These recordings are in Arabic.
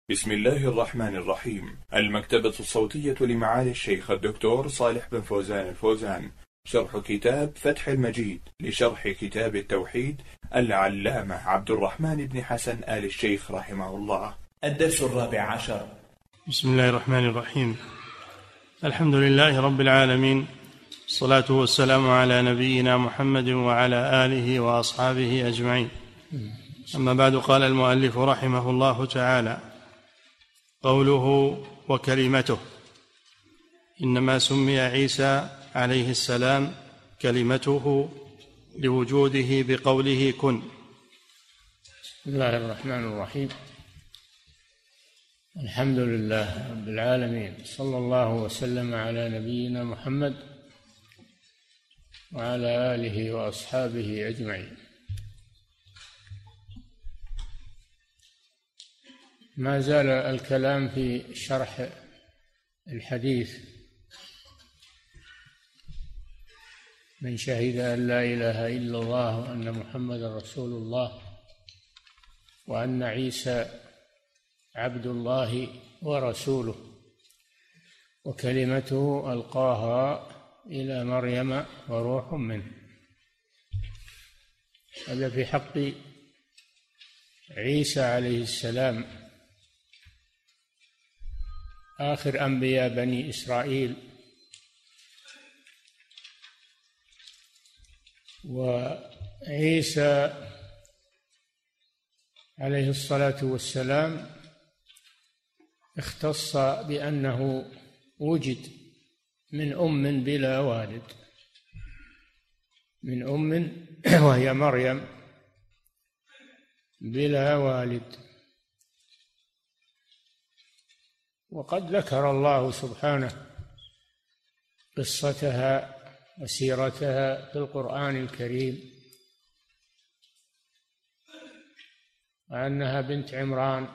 بسم الله الرحمن الرحيم. المكتبة الصوتية لمعالي الشيخ الدكتور صالح بن فوزان الفوزان، شرح كتاب فتح المجيد لشرح كتاب التوحيد العلامة عبد الرحمن بن حسن آل الشيخ رحمه الله. الدرس 14. بسم الله الرحمن الرحيم. الحمد لله رب العالمين، الصلاة والسلام على نبينا محمد وعلى آله وأصحابه أجمعين. أما بعد، قال المؤلف رحمه الله تعالى: قوله وكلمته، إنما سمي عيسى عليه السلام كلمته لوجوده بقوله كن. بسم الله الرحمن الرحيم. الحمد لله رب العالمين، صلى الله وسلم على نبينا محمد وعلى آله وأصحابه أجمعين. ما زال الكلام في شرح الحديث: من شهد أن لا إله إلا الله وأن محمدا رسول الله وأن عيسى عبد الله ورسوله وكلمته ألقاها إلى مريم وروح منه. هذا في حق عيسى عليه السلام، آخر أنبياء بني إسرائيل. وعيسى عليه الصلاة والسلام اختص بأنه وجد من أم بلا والد، من أم وهي مريم بلا والد. وقد ذكر الله سبحانه قصتها وسيرتها في القرآن الكريم، وأنها بنت عمران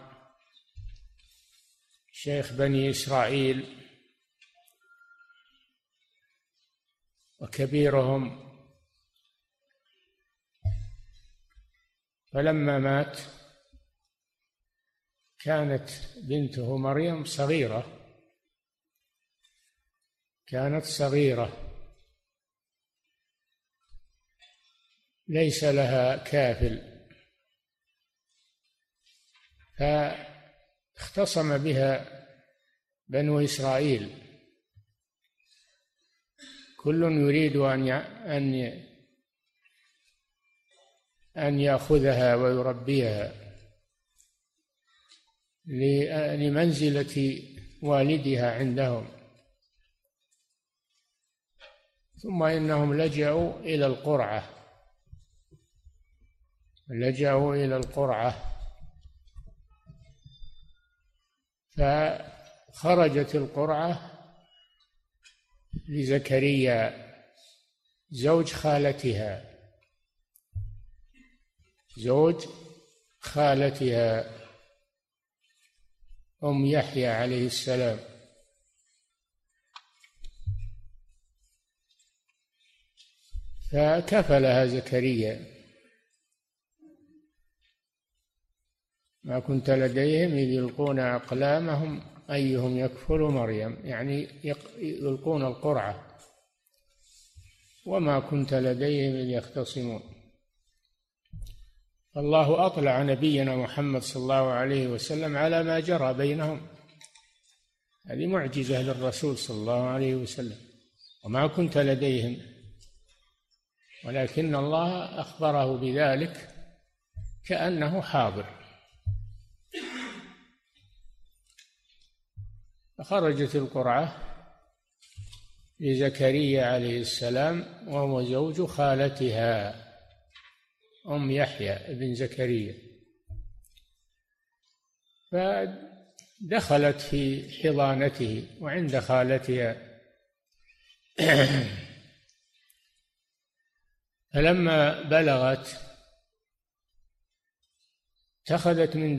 شيخ بني إسرائيل وكبيرهم. فلما مات كانت بنته مريم صغيرة، كانت صغيرة ليس لها كافل، فاختصم بها بنو إسرائيل، كل يريد أن يأخذها ويربيها لمنزلة والدها عندهم. ثم إنهم لجأوا إلى القرعة، فخرجت القرعة لزكريا زوج خالتها أم يحيى عليه السلام. فكفلها زكريا. ما كنت لديهم إذ يلقون أقلامهم أيهم يكفل مريم، يعني يلقون القرعة. وما كنت لديهم إذ يختصمون. الله أطلع نبينا محمد صلى الله عليه وسلم على ما جرى بينهم. هذه معجزة للرسول صلى الله عليه وسلم. وما كنت لديهم، ولكن الله أخبره بذلك كأنه حاضر. فخرجت القرعة لزكريا عليه السلام وهو زوج خالتها أم يحيى بن زكريا، فدخلت في حضانته وعند خالتها. فلما بلغت اتخذت من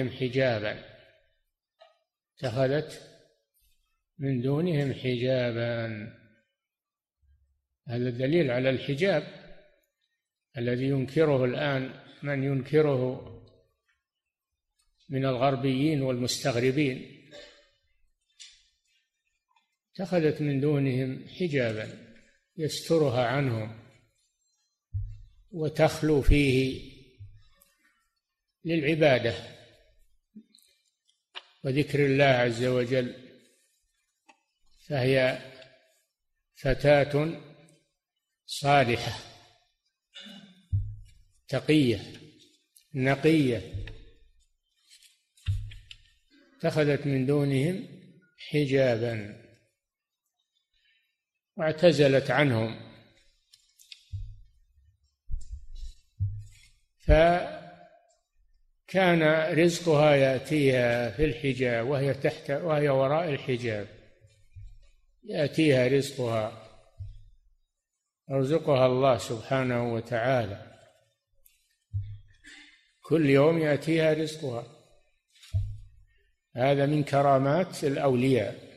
دونهم حجابا. هذا دليل على الحجاب الذي ينكره الآن من ينكره من الغربيين والمستغربين، اتخذت من دونهم حجابا يسترها عنهم وتخلو فيه للعبادة وذكر الله عز وجل، فهي فتاة صالحة تقية نقية، اتخذت من دونهم حجابا واعتزلت عنهم، فكان رزقها يأتيها في الحجاب وهي وراء الحجاب، يأتيها رزقها، يرزقها الله سبحانه وتعالى، كل يوم يأتيها رزقها. هذا من كرامات الأولياء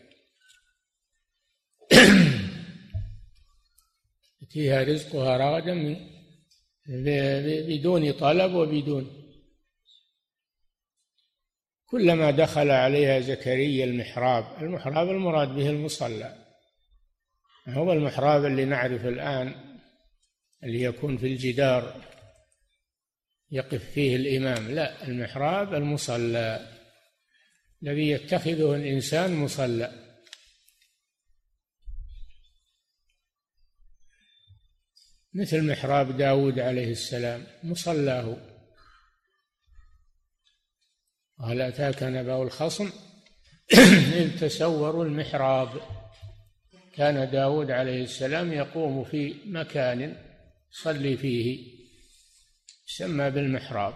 يأتيها رزقها رغدا بدون طلب وبدون. كلما دخل عليها زكريا المحراب المراد به المصلى، هو المحراب اللي نعرف الآن اللي يكون في الجدار يقف فيه الإمام، لا، المحراب المصلى الذي يتخذه الإنسان مصلى. مثل محراب داود عليه السلام مصلاه. وهل أتاك نبأ الخصم إذ تسوروا المحراب. كان داود عليه السلام يقوم في مكان يصلي فيه يسمى بالمحراب،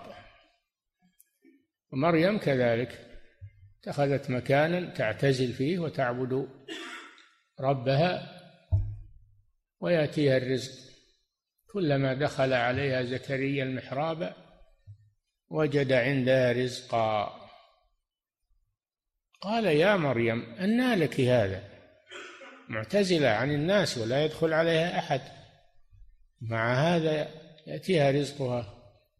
ومريم كذلك اتخذت مكانا تعتزل فيه وتعبد ربها ويأتيها الرزق. كلما دخل عليها زكريا المحراب وجد عندها رزقا. قال يا مريم أنى لك هذا، معتزلة عن الناس ولا يدخل عليها أحد، مع هذا يأتيها رزقها.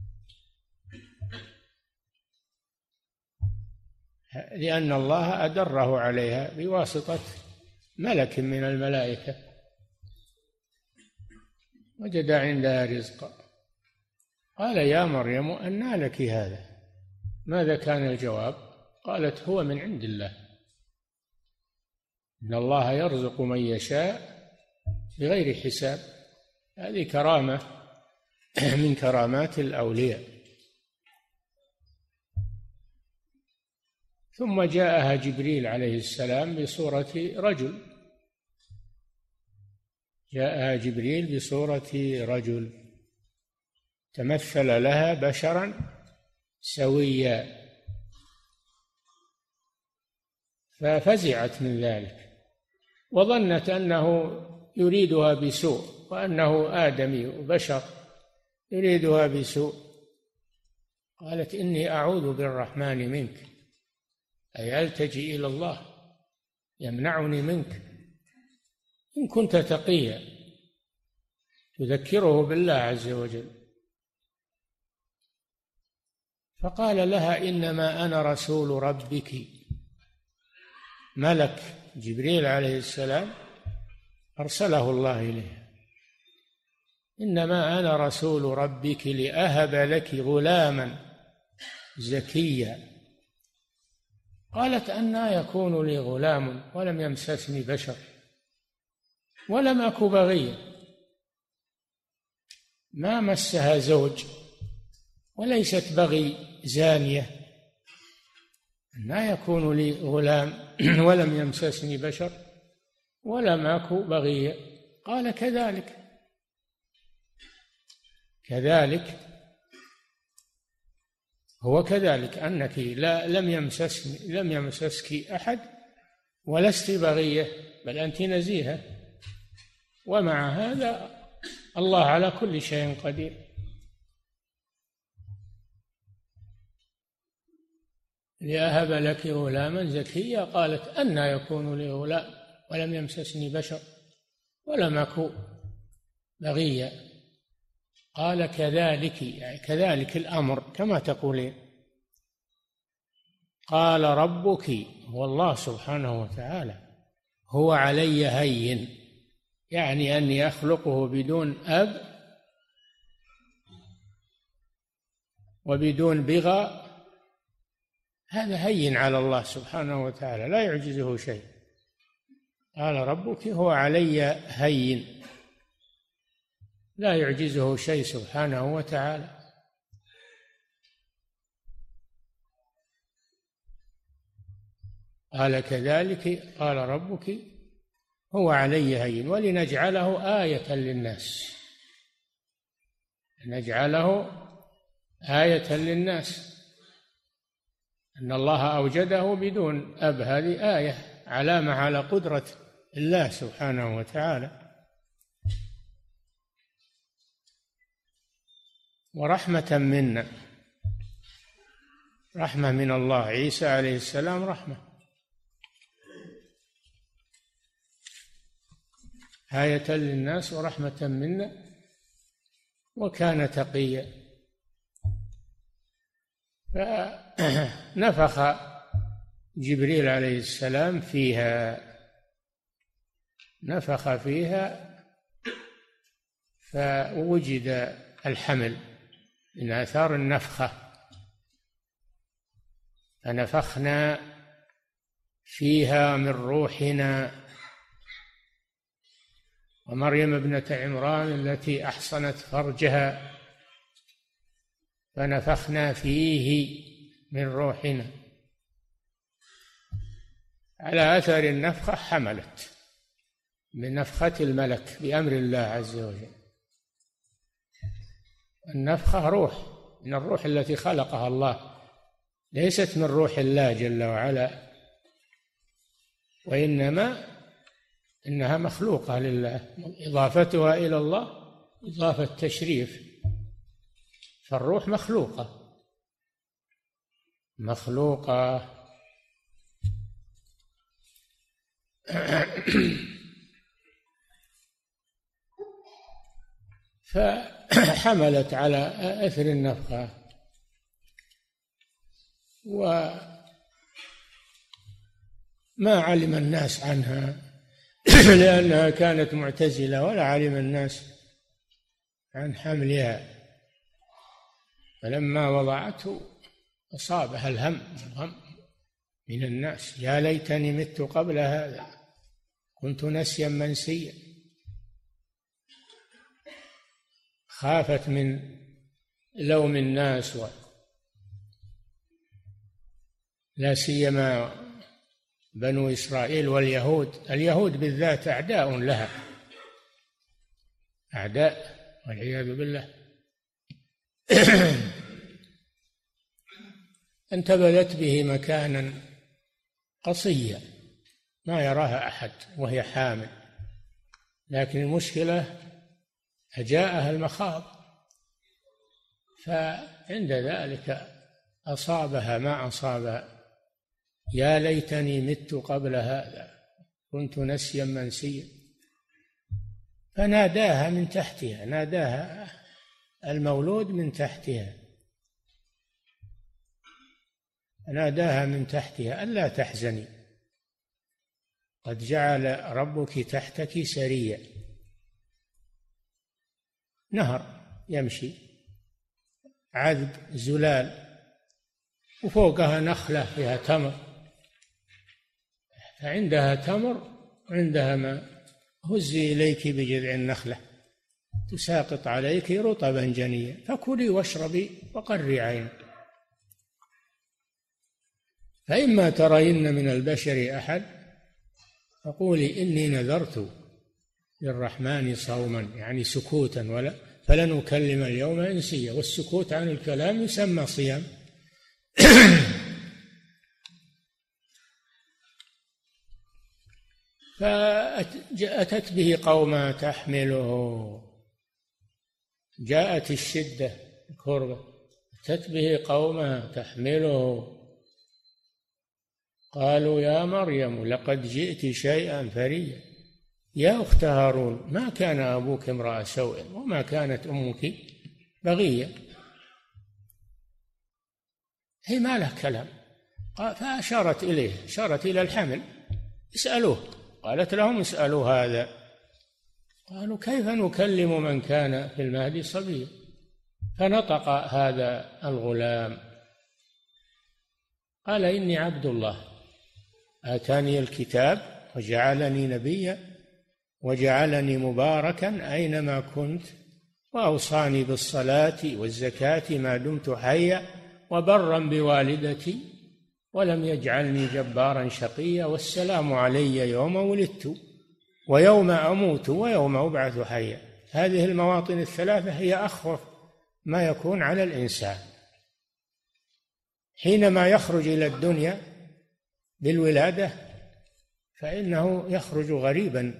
لأن الله أدره عليها بواسطة ملك من الملائكة، وجد عندها رزقا. قال يا مريم أنى لك هذا. ماذا كان الجواب؟ قالت هو من عند الله، إن الله يرزق من يشاء بغير حساب. هذه كرامة من كرامات الأولياء. ثم جاءها جبريل عليه السلام بصورة رجل، جاءها جبريل بصورة رجل، تمثل لها بشرا سويا، ففزعت من ذلك وظنت أنه يريدها بسوء، وأنه آدمي وبشر يريدها بسوء. قالت إني أعوذ بالرحمن منك، أي ألتجئ إلى الله يمنعني منك إن كنت تقيا، تذكره بالله عز وجل. فقال لها إنما أنا رسول ربك. ملك جبريل عليه السلام أرسله الله إليه. إنما أنا رسول ربك لأهب لك غلاما زكيا. قالت أنى يكون لي غلام ولم يمسسني بشر ولم أك بغيا. ما مسها زوج وليست بغي زانية. أنى يكون لي غلام ولم يمسسني بشر ولم أك بغيا. قال كذلك هو كذلك أنك لم يمسسك أحد ولست بغية، بل أنت نزيهة، ومع هذا الله على كل شيء قدير. لأهب لك غلاما زكيا. قالت أنى يكون لي غلام ولم يمسسني بشر ولم أك بغيا. قال كذلك، يعني كذلك الأمر كما تقولين. قال ربك هو الله سبحانه وتعالى هو علي هين، يعني أني أخلقه بدون أب وبدون بغى، هذا هين على الله سبحانه وتعالى لا يعجزه شيء. قال ربك هو علي هين، لا يعجزه شيء سبحانه وتعالى. قال كذلك قال ربك هو علي هين ولنجعله آية للناس، نجعله آية للناس أن الله أوجده بدون أب، هذه آية علامة على قدرة الله سبحانه وتعالى. ورحمة منا، رحمة من الله، عيسى عليه السلام رحمة، آية للناس ورحمة منا وكان تقيا. فنفخ جبريل عليه السلام فيها، نفخ فيها فوجد الحمل من آثار النفخة، فنفخنا فيها من روحنا. ومريم ابنة عمران التي أحصنت فرجها فنفخنا فيه من روحنا، على أثر النفخة حملت من نفخة الملك بأمر الله عز وجل. النفخة روح من الروح التي خلقها الله، ليست من روح الله جل وعلا، وإنما إنها مخلوقة لله، إضافتها إلى الله إضافة تشريف، فالروح مخلوقة مخلوقة. فحملت على أثر النفخة، وما علم الناس عنها لأنها كانت معتزلة، ولا علم الناس عن حملها. فلما وضعته أصابها الهم من الناس، يا ليتني مت قبل هذا كنت نسيا منسيا. خافت من لوم الناس، لا سيما بنو إسرائيل واليهود. اليهود بالذات أعداء لها، أعداء والعياذ بالله. انتبذت به مكانا قصيا ما يراها أحد وهي حامل، لكن المشكلة أجاءها المخاض، فعند ذلك أصابها ما أصابها. يا ليتني مت قبل هذا كنت نسيا منسيا. فناداها من تحتها، ناداها المولود من تحتها، ناداها من تحتها ألا تحزني قد جعل ربك تحتك سريا. نهر يمشي عذب زلال، وفوقها نخلة فيها تمر، فعندها تمر وعندها ماء. هزي إليك بجذع النخلة تساقط عليك رطبا جنيا فكلي واشربي وقري عينك، فإما ترين من البشر أحد فقولي إني نذرت للرحمن صوما، يعني سكوتا، فلن أكلم اليوم إنسيا. والسكوت عن الكلام يسمى صيام. فأتت به قوما تحمله، جاءت الشدة الكربة، أتت به قوما تحمله قالوا يا مريم لقد جئت شيئا فريا يا أخت هارون ما كان أبوك امرأ سوء وما كانت أمك بغية. هي ما له كلام، فأشارت إليه، أشارت إلى الحمل، اسألوه. قالت لهم اسألوا هذا. قالوا كيف نكلم من كان في المهد صبيا؟ فنطق هذا الغلام قال إني عبد الله آتاني الكتاب وجعلني نبيا وجعلني مباركا أينما كنت وأوصاني بالصلاة والزكاة ما دمت حيا وبرا بوالدتي ولم يجعلني جبارا شقيا والسلام علي يوم ولدت ويوم أموت ويوم أبعث حيا. هذه المواطن الثلاثة هي أخوف ما يكون على الإنسان حينما يخرج إلى الدنيا بالولادة، فإنه يخرج غريبا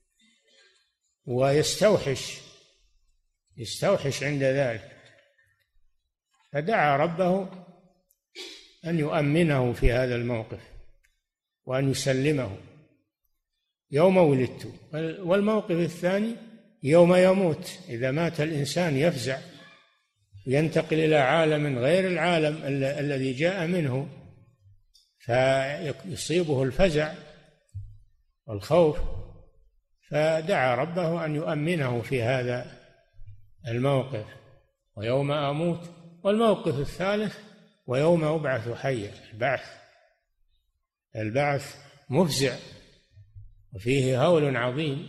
ويستوحش عند ذلك. فدعا ربه أن يؤمنه في هذا الموقف وأن يسلمه يوم ولدت. والموقف الثاني يوم يموت، إذا مات الإنسان يفزع ينتقل إلى عالم غير العالم الذي جاء منه، فيصيبه الفزع والخوف، فدعا ربه أن يؤمنه في هذا الموقف ويوم أموت. والموقف الثالث ويوم أبعث حيا، البعث مفزع وفيه هول عظيم.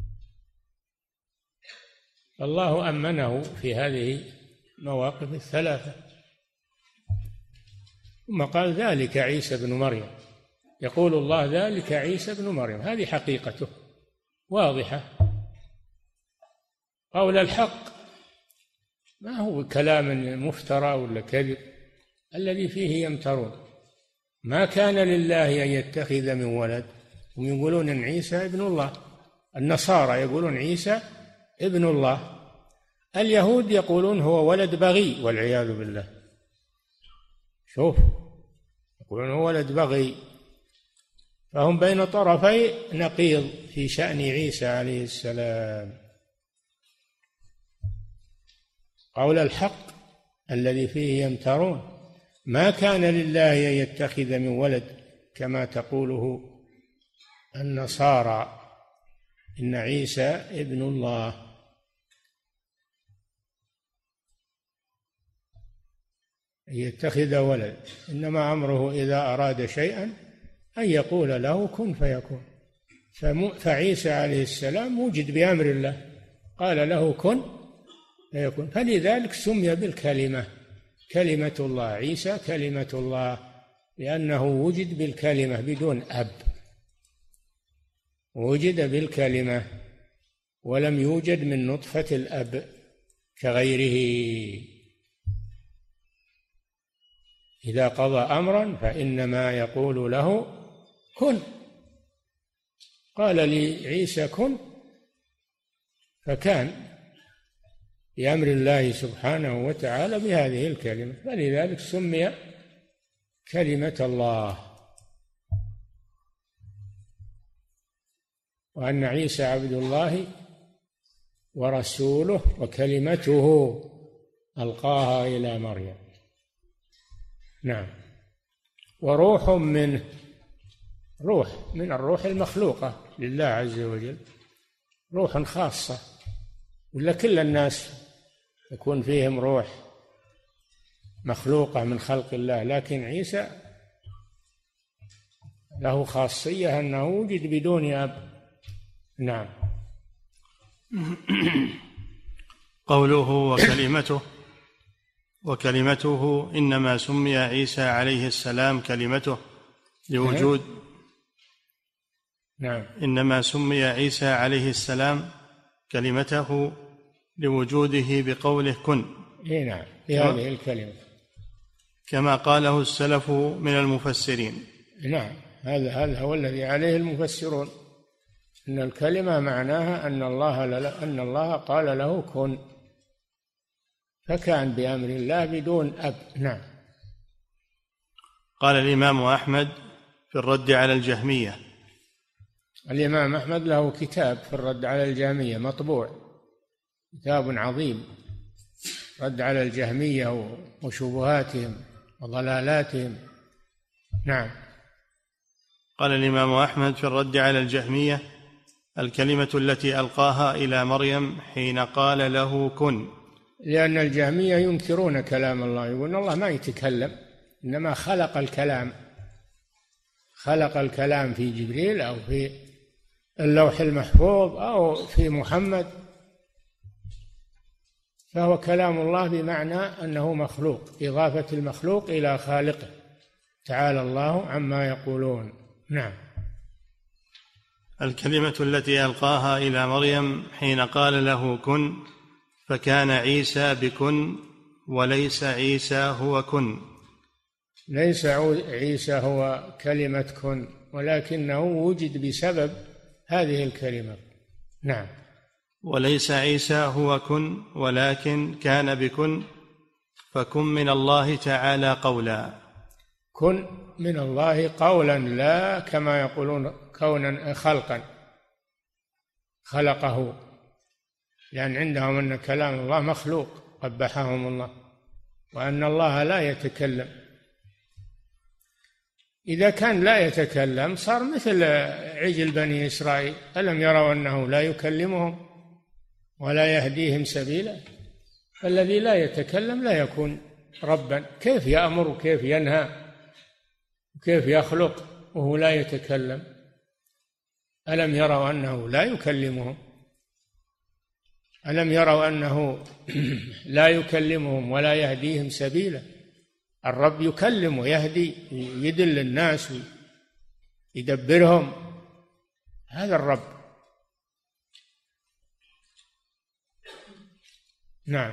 الله أمنه في هذه المواقف الثلاثة. ثم قال ذلك عيسى بن مريم، يقول الله ذلك عيسى بن مريم، هذه حقيقته واضحة. قول الحق ما هو كلام مفترى ولا كذب الذي فيه يمترون. ما كان لله أن يتخذ من ولد، هم يقولون إن عيسى ابن الله، النصارى يقولون عيسى ابن الله، اليهود يقولون هو ولد بغي والعياذ بالله. شوف، يقولون هو ولد بغي، فهم بين طرفي نقيض في شأن عيسى عليه السلام. قول الحق الذي فيه يمترون، ما كان لله أن يتخذ من ولد كما تقوله النصارى إن عيسى ابن الله. يتخذ ولد، إنما أمره إذا أراد شيئا أن يقول له كن فيكون. فعيسى عليه السلام وجد بأمر الله، قال له كن فيكون، فلذلك سمي بالكلمة، كلمة الله. عيسى كلمة الله لأنه وجد بالكلمة بدون أب، وجد بالكلمة ولم يوجد من نطفة الأب كغيره. إذا قضى أمرا فإنما يقول له كن. قال لعيسى كن فكان بأمر الله سبحانه وتعالى بهذه الكلمة، فلذلك سمي كلمة الله. وأن عيسى عبد الله ورسوله وكلمته ألقاها إلى مريم. نعم. وروح منه، روح من الروح المخلوقة لله عز وجل، روح خاصة، ولا كل الناس يكون فيهم روح مخلوقة من خلق الله، لكن عيسى له خاصية أنه وجد بدون أب. نعم. قوله وكلمته إنما سمي عيسى عليه السلام كلمته لوجود. نعم. إنما سمي عيسى عليه السلام كلمته لوجوده بقوله كن. نعم، بهذه الكلمة كما قاله السلف من المفسرين. نعم، هذا هو الذي عليه المفسرون، أن الكلمة معناها أن الله قال له كن، فكان بأمر الله بدون أب. نعم. قال الإمام أحمد في الرد على الجهمية. الإمام أحمد له كتاب في الرد على الجهمية مطبوع، كتاب عظيم، رد على الجهمية وشبهاتهم وضلالاتهم. نعم. قال الإمام أحمد في الرد على الجهمية: الكلمة التي ألقاها إلى مريم حين قال له كن. لأن الجهمية ينكرون كلام الله، يقولون الله ما يتكلم، إنما خلق الكلام، خلق الكلام في جبريل أو في اللوح المحفوظ أو في محمد، فهو كلام الله بمعنى أنه مخلوق، إضافة المخلوق إلى خالقه، تعالى الله عما يقولون. نعم. الكلمة التي ألقاها إلى مريم حين قال له كن، فكان عيسى بكن وليس عيسى هو كن. ليس عيسى هو كلمة كن، ولكنه وجد بسبب هذه الكلمة. نعم. وليس عيسى هو كن ولكن كان بكن، فكن من الله تعالى قولا. كن من الله قولا، لا كما يقولون كونا خلقا خلقه، لأن عندهم أن كلام الله مخلوق قبحهم الله، وأن الله لا يتكلم. إذا كان لا يتكلم صار مثل عجل بني إسرائيل، ألم يروا أنه لا يكلمهم ولا يهديهم سبيلا؟ فالذي لا يتكلم لا يكون ربا، كيف يأمر وكيف ينهى وكيف يخلق وهو لا يتكلم؟ ألم يروا أنه لا يكلمهم؟ ألم يروا أنه لا يكلمهم ولا يهديهم سبيلا؟ الرب يكلم ويهدي، يدل الناس ويدبرهم، هذا الرب. نعم.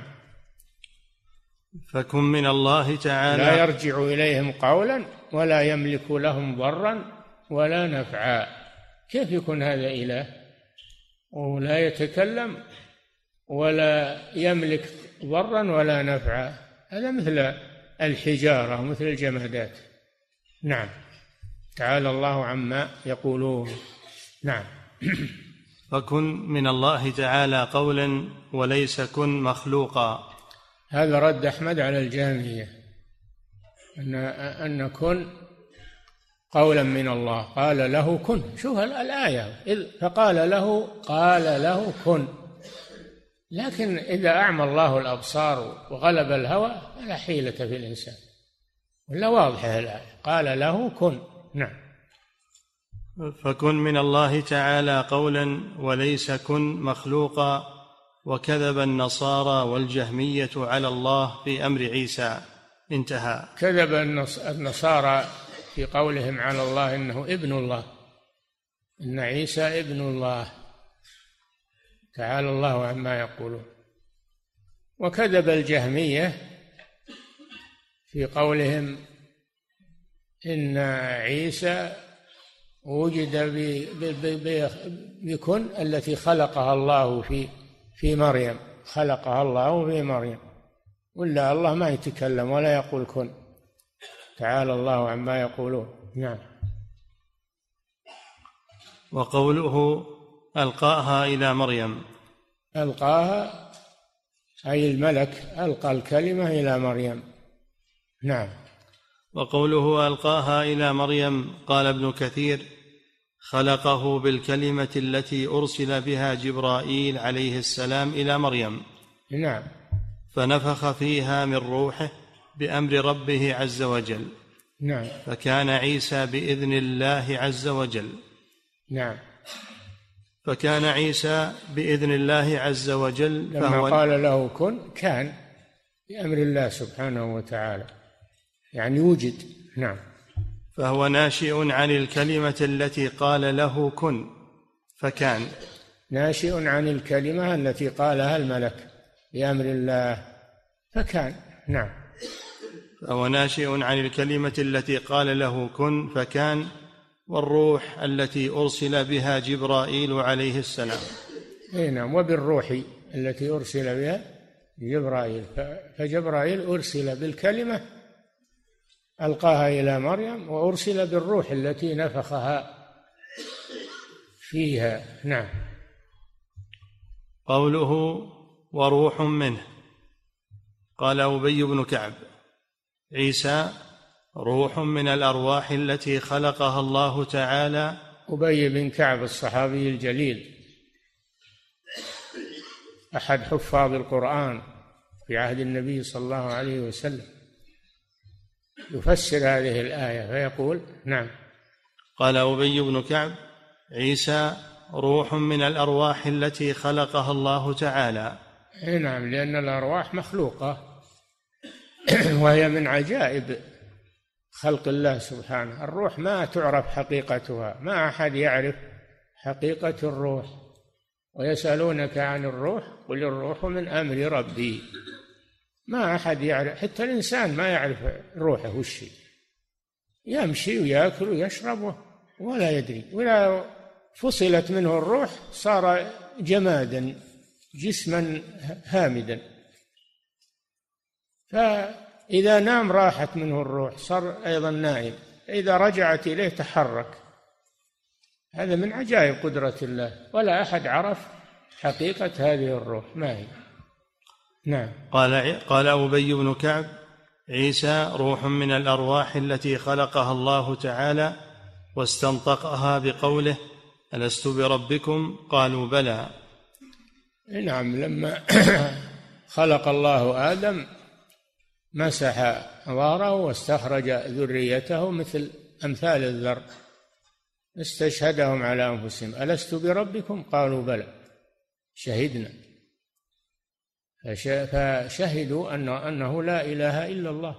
فكن من الله تعالى لا يرجع إليهم قولا ولا يملك لهم ضرا ولا نفعا. كيف يكون هذا إله ولا يتكلم ولا يملك ضرا ولا نفعا؟ هذا مثل الحجارة ومثل الجمادات. نعم. تعالى الله عما يقولون. نعم. فكن من الله تعالى قولا وليس كن مخلوقا. هذا رد أحمد على الجهمية، أن كن قولا من الله، قال له كن. شوف الآية، فقال له كن. لكن إذا أعمى الله الأبصار وغلب الهوى فلا حيلة في الإنسان، ولا واضحة الآية، قال له كن. نعم. فكن من الله تعالى قولا وليس كن مخلوقا. وكذب النصارى والجهمية على الله في أمر عيسى. انتهى. كذب النصارى في قولهم على الله إنه ابن الله، إن عيسى ابن الله، تعالى الله عما يقولون. وكذب الجهمية في قولهم إن عيسى وجد بكن التي خلقها الله في مريم، خلقها الله في مريم، ولا الله ما يتكلم ولا يقول كن، تعالى الله عما يقولون. نعم. وقوله ألقاها إلى مريم، ألقاها أي الملك ألقى الكلمة إلى مريم. نعم. وقوله ألقاها إلى مريم، قال ابن كثير: خلقه بالكلمة التي أرسل بها جبرائيل عليه السلام إلى مريم. نعم. فنفخ فيها من روحه بأمر ربه عز وجل. نعم. فكان عيسى بإذن الله عز وجل. نعم. فكان عيسى بإذن الله عز وجل، لما قال له كن كان بأمر الله سبحانه وتعالى، يعني وجد. نعم. فهو ناشئ عن الكلمة التي قال له كن، فكان ناشئ عن الكلمة التي قالها الملك بأمر الله، فكان. نعم. فهو ناشئ عن الكلمة التي قال له كن فكان، والروح التي أرسل بها جبرائيل عليه السلام. نعم. وبالروح التي أرسل بها جبرائيل، فجبرائيل أرسل بالكلمة ألقاها إلى مريم، وأرسل بالروح التي نفخها فيها. نعم. قوله وروح منه، قال أبي بن كعب: عيسى روح من الأرواح التي خلقها الله تعالى. أبي بن كعب الصحابي الجليل أحد حفاظ القرآن في عهد النبي صلى الله عليه وسلم يفسر هذه الآية فيقول: نعم. قال أبي بن كعب: عيسى روح من الأرواح التي خلقها الله تعالى. نعم، لأن الأرواح مخلوقة وهي من عجائب خلق الله سبحانه. الروح ما تعرف حقيقتها، ما أحد يعرف حقيقة الروح. ويسألونك عن الروح قل الروح من أمر ربي. ما أحد يعرف، حتى الإنسان ما يعرف روحه وش يمشي ويأكل ويشرب ولا يدري. ولا فصلت منه الروح صار جمادا، جسما هامدا. فإذا نام راحت منه الروح، صار أيضا نائم. إذا رجعت إليه تحرك. هذا من عجائب قدرة الله، ولا أحد عرف حقيقة هذه الروح ما هي. نعم. قال أبي بن كعب: عيسى روح من الأرواح التي خلقها الله تعالى، واستنطقها بقوله: ألست بربكم؟ قالوا بلى. نعم، لما خلق الله آدم مسح ظهره واستخرج ذريته مثل أمثال الذر، استشهدهم على أنفسهم: ألست بربكم؟ قالوا بلى شهدنا. فشهدوا أنه لا إله إلا الله،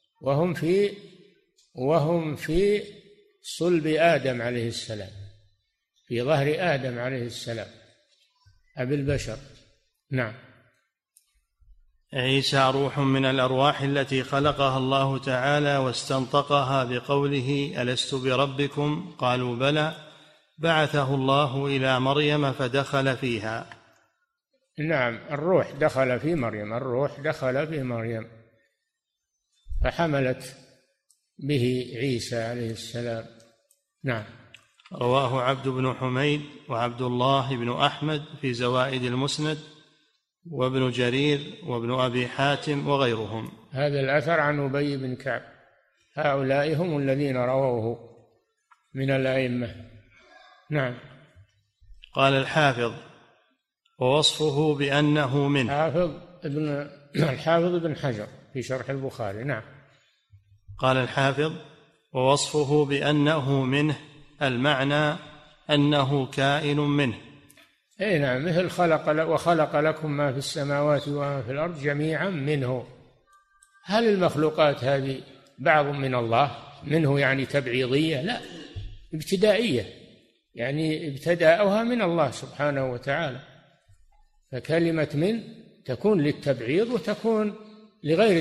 وهم في صلب آدم عليه السلام، في ظهر آدم عليه السلام أبي البشر. نعم. عيسى روح من الأرواح التي خلقها الله تعالى واستنطقها بقوله: ألست بربكم؟ قالوا بلى. بعثه الله إلى مريم فدخل فيها. نعم، الروح دخل في مريم فحملت به عيسى عليه السلام. نعم. رواه عبد بن حميد وعبد الله بن أحمد في زوائد المسند، وابن جرير وابن أبي حاتم وغيرهم. هذا الأثر عن أبي بن كعب. هؤلاء هم الذين رووه من الأئمة. نعم. قال الحافظ: ووصفه بأنه منه. الحافظ ابن حجر في شرح البخاري. نعم. قال الحافظ: ووصفه بأنه منه، المعنى أنه كائن منه. اي نعم، مثل وخلق لكم ما في السماوات وما في الأرض جميعا منه. هل المخلوقات هذه بعض من الله؟ منه يعني تبعيضية؟ لا، ابتدائية، يعني ابتدأوها من الله سبحانه وتعالى. فكلمة من تكون للتبعيض وتكون لغير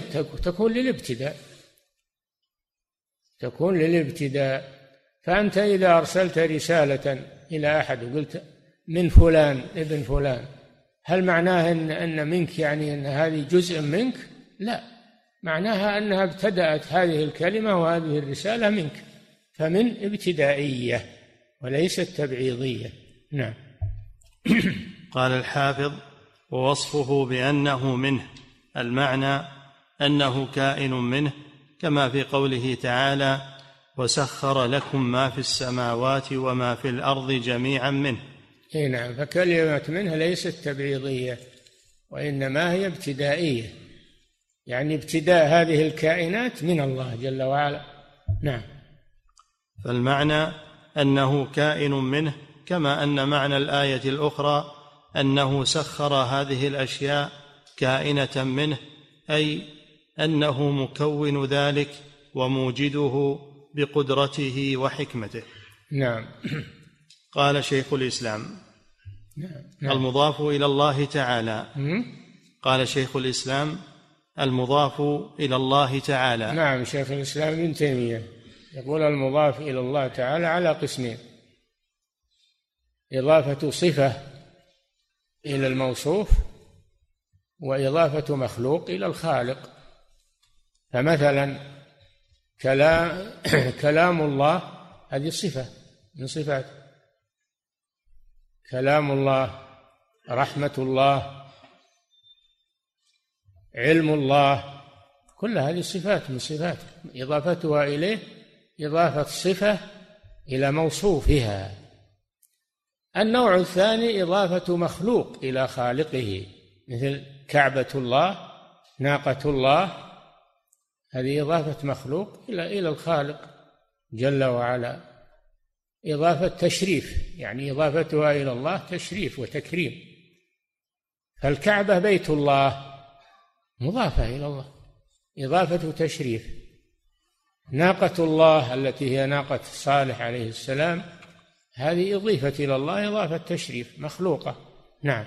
تكون للابتداء. فأنت إذا أرسلت رسالة إلى أحد وقلت من فلان ابن فلان، هل معناه أن منك يعني أن هذه جزء منك؟ لا، معناها أنها ابتدأت هذه الكلمة وهذه الرسالة منك، فمن ابتدائية وليست تبعيضية. نعم. قال الحافظ: ووصفه بأنه منه، المعنى أنه كائن منه، كما في قوله تعالى: وسخر لكم ما في السماوات وما في الأرض جميعا منه. اي نعم، فكلمة منه ليست تبعيضية وإنما هي ابتدائية، يعني ابتداء هذه الكائنات من الله جل وعلا. نعم. فالمعنى أنه كائن منه، كما أن معنى الآية الأخرى أنه سخر هذه الأشياء كائنة منه، أي أنه مكون ذلك وموجده بقدرته وحكمته. نعم. قال شيخ الإسلام: نعم. المضاف إلى الله تعالى. قال شيخ الإسلام: المضاف إلى الله تعالى. نعم، شيخ الإسلام ابن تيمية يقول المضاف إلى الله تعالى على قسمين: إضافة صفة إلى الموصوف، وإضافة مخلوق إلى الخالق. فمثلا كلام الله هذه صفة من صفاته، كلام الله، رحمة الله، علم الله، كل هذه صفات من صفاته، إضافتها إليه إضافة صفة إلى موصوفها. النوع الثاني إضافة مخلوق إلى خالقه، مثل كعبة الله، ناقة الله، هذه إضافة مخلوق إلى الخالق جل وعلا، إضافة تشريف، يعني إضافتها إلى الله تشريف وتكريم. فالكعبة بيت الله مضافة إلى الله، إضافة تشريف. ناقة الله التي هي ناقة صالح عليه السلام، هذه أضيفت إلى الله إضافة تشريف مخلوقة. نعم.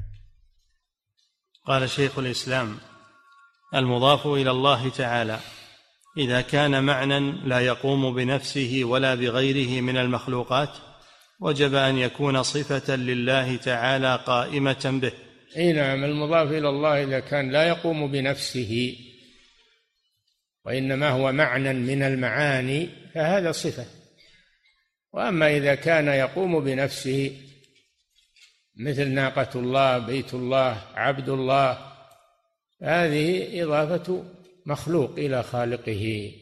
قال شيخ الإسلام: المضاف إلى الله تعالى إذا كان معنى لا يقوم بنفسه ولا بغيره من المخلوقات وجب أن يكون صفة لله تعالى قائمة به. أي نعم، المضاف إلى الله إذا كان لا يقوم بنفسه وإنما هو معنى من المعاني فهذا صفة. وأما إذا كان يقوم بنفسه مثل ناقة الله، بيت الله، عبد الله، هذه إضافة مخلوق إلى خالقه.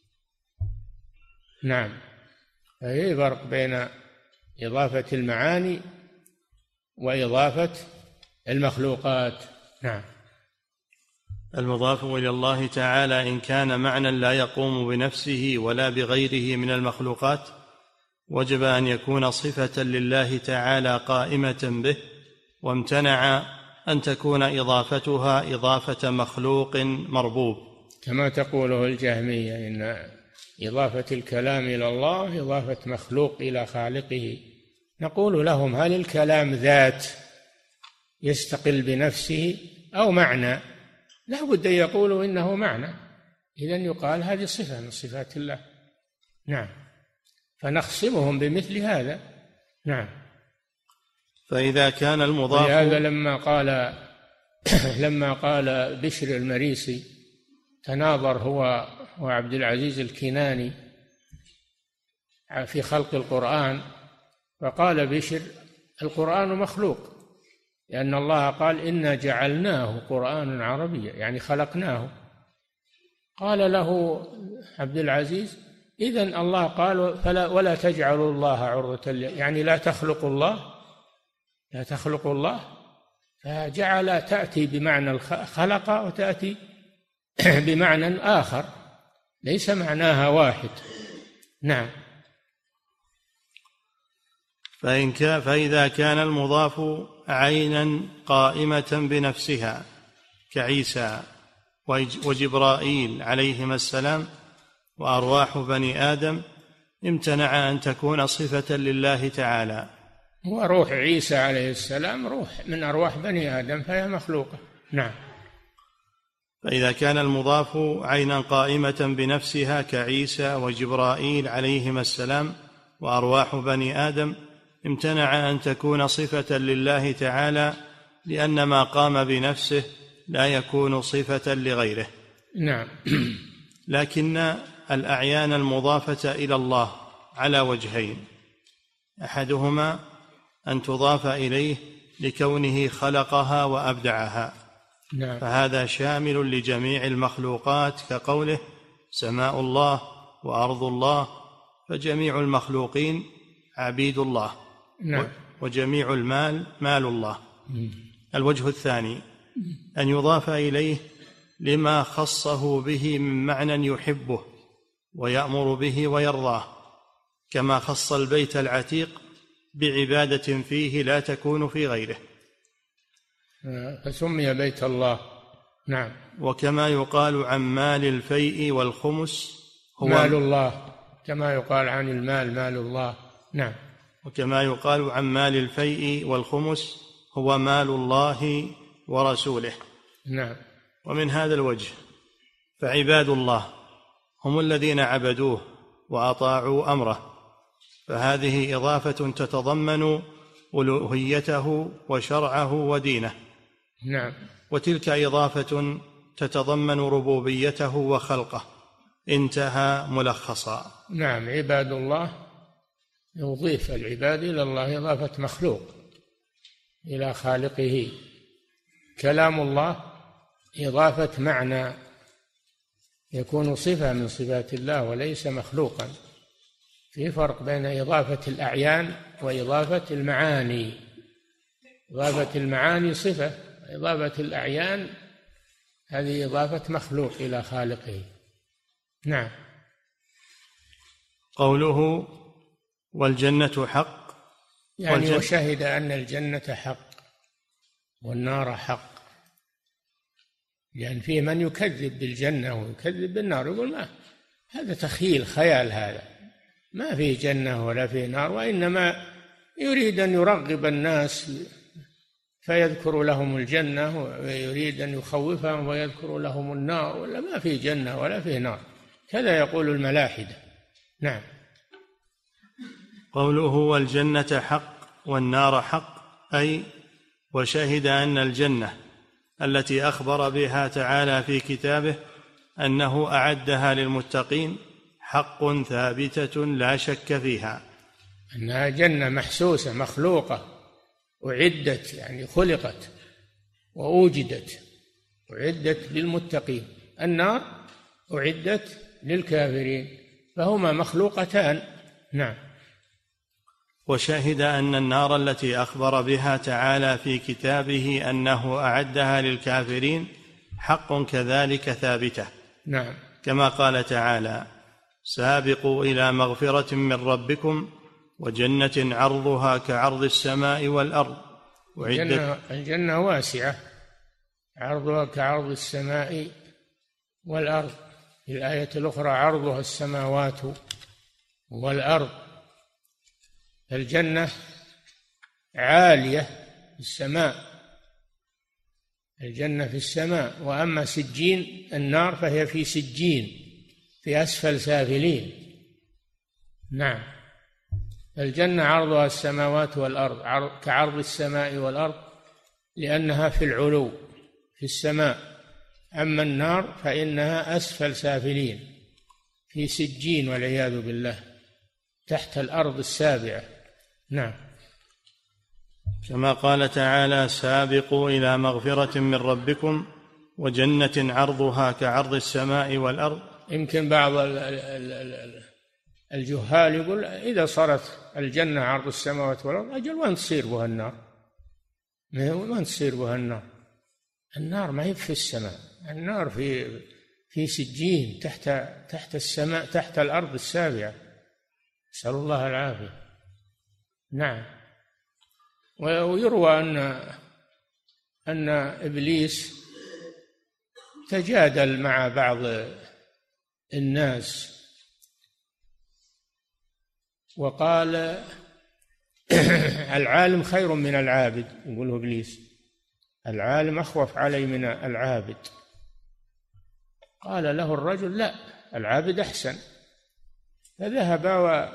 نعم. فهي فرق بين إضافة المعاني وإضافة المخلوقات. نعم. المضاف إلى الله تعالى إن كان معنى لا يقوم بنفسه ولا بغيره من المخلوقات وجب أن يكون صفة لله تعالى قائمة به، وامتنع أن تكون إضافتها إضافة مخلوق مربوب، كما تقوله الجهمية إن إضافة الكلام إلى الله إضافة مخلوق إلى خالقه. نقول لهم: هل الكلام ذات يستقل بنفسه أو معنى؟ لا بد أن يقولوا إنه معنى، إذن يقال هذه صفة من صفات الله. نعم. فنخصمهم بمثل هذا. نعم. فإذا كان المضاف، لهذا لما قال بشر المريسي تناظر هو وعبد العزيز الكناني في خلق القرآن، فقال بشر: القرآن مخلوق، لأن الله قال: إنا جعلناه قرآنا عربيا، يعني خلقناه. قال له عبد العزيز: إذن الله قال: ولا تجعلوا الله عرضة، يعني لا تخلق الله. فجعل تأتي بمعنى خلق وتأتي بمعنى آخر، ليس معناها واحد. نعم. فإذا كان المضاف عينا قائمة بنفسها كعيسى وجبرائيل عليهما السلام وأرواح بني آدم امتنع أن تكون صفة لله تعالى. وروح عيسى عليه السلام روح من أرواح بني آدم فهي مخلوقة. نعم. فإذا كان المضاف عينا قائمة بنفسها كعيسى وجبرائيل عليهما السلام وأرواح بني آدم امتنع أن تكون صفة لله تعالى، لأن ما قام بنفسه لا يكون صفة لغيره. نعم. لكن الأعيان المضافة إلى الله على وجهين: أحدهما أن تضاف إليه لكونه خلقها وأبدعها، نعم. فهذا شامل لجميع المخلوقات، كقوله: سماء الله وأرض الله، فجميع المخلوقين عبيد الله. نعم. وجميع المال مال الله. الوجه الثاني أن يضاف إليه لما خصه به من معنى يحبه ويأمر به ويرضاه، كما خص البيت العتيق بعبادة فيه لا تكون في غيره، فسمي بيت الله. نعم. وكما يقال عن مال الفيء والخمس هو مال الله، كما يقال عن المال مال الله. نعم. وكما يقال عن مال الفيء والخمس هو مال الله ورسوله. نعم. ومن هذا الوجه فعباد الله هم الذين عبدوه وأطاعوا أمره، فهذه إضافة تتضمن ألوهيته وشرعه ودينه. نعم. وتلك إضافة تتضمن ربوبيته وخلقه. انتهى ملخصا. نعم. عباد الله يضيف العباد إلى الله إضافة مخلوق إلى خالقه. كلام الله إضافة معنى يكون صفة من صفات الله وليس مخلوقا. في فرق بين إضافة الأعيان وإضافة المعاني. إضافة المعاني صفة، إضافة الأعيان هذه إضافة مخلوق إلى خالقه. نعم. قوله والجنة حق، يعني وشهد أن الجنة حق والنار حق، لأن فيه من يكذب بالجنة ويكذب بالنار، يقول ما هذا تخيل خيال، هذا ما فيه جنة ولا فيه نار، وإنما يريد أن يرغب الناس فيذكر لهم الجنة، ويريد أن يخوفهم ويذكر لهم النار، ولا ما فيه جنة ولا فيه نار. كذا يقول الملاحدة. نعم. قوله والجنة حق والنار حق، أي وشهد أن الجنة التي أخبر بها تعالى في كتابه أنه أعدها للمتقين حق ثابتة لا شك فيها، أنها جنة محسوسة مخلوقة، أعدت يعني خلقت وأوجدت، أعدت للمتقين. النار أعدت للكافرين، فهما مخلوقتان. نعم. وشهد أن النار التي أخبر بها تعالى في كتابه أنه أعدها للكافرين حق كذلك ثابتة. نعم. كما قال تعالى سابقوا إلى مغفرة من ربكم وجنة عرضها كعرض السماء والأرض. الجنة واسعة، عرضها كعرض السماء والأرض. في الآية الأخرى عرضها السماوات والأرض. الجنة عالية في السماء، الجنة في السماء، وأما سجين النار فهي في سجين في أسفل سافلين. نعم. الجنة عرضها السماوات والأرض كعرض السماء والأرض، لأنها في العلو في السماء. أما النار فإنها أسفل سافلين في سجين والعياذ بالله، تحت الأرض السابعة. نعم. كما قال تعالى سابقوا إلى مغفرة من ربكم وجنة عرضها كعرض السماء والأرض. يمكن بعض الجهال يقول إذا صارت الجنة عرض السماوات والأرض أجل وين تصير بها النار؟ وين تصير بها النار؟ النار ما هي في السماء، النار في سجين تحت السماء، تحت الأرض السابعة، نسأل الله العافية. نعم. ويروى أن إبليس تجادل مع بعض الناس وقال العالم خير من العابد، يقوله إبليس العالم أخوف علي من العابد. قال له الرجل لا، العابد أحسن. فذهب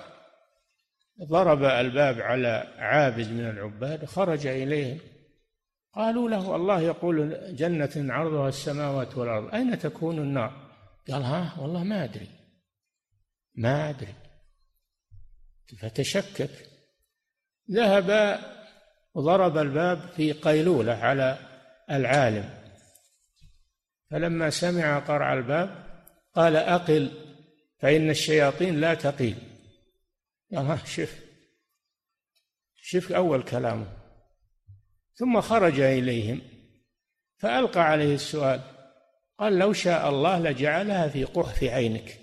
وضرب الباب على عابد من العباد، خرج إليهم قالوا له الله يقول جنة عرضها السماوات والأرض، أين تكون النار؟ قال ها والله ما أدري. فتشكك، ذهب وضرب الباب في قيلولة على العالم، فلما سمع قرع الباب قال أقل فإن الشياطين لا تقيل. قال شوف أول كلامه. ثم خرج إليهم فألقى عليه السؤال، قال لو شاء الله لجعلها في قحف عينك.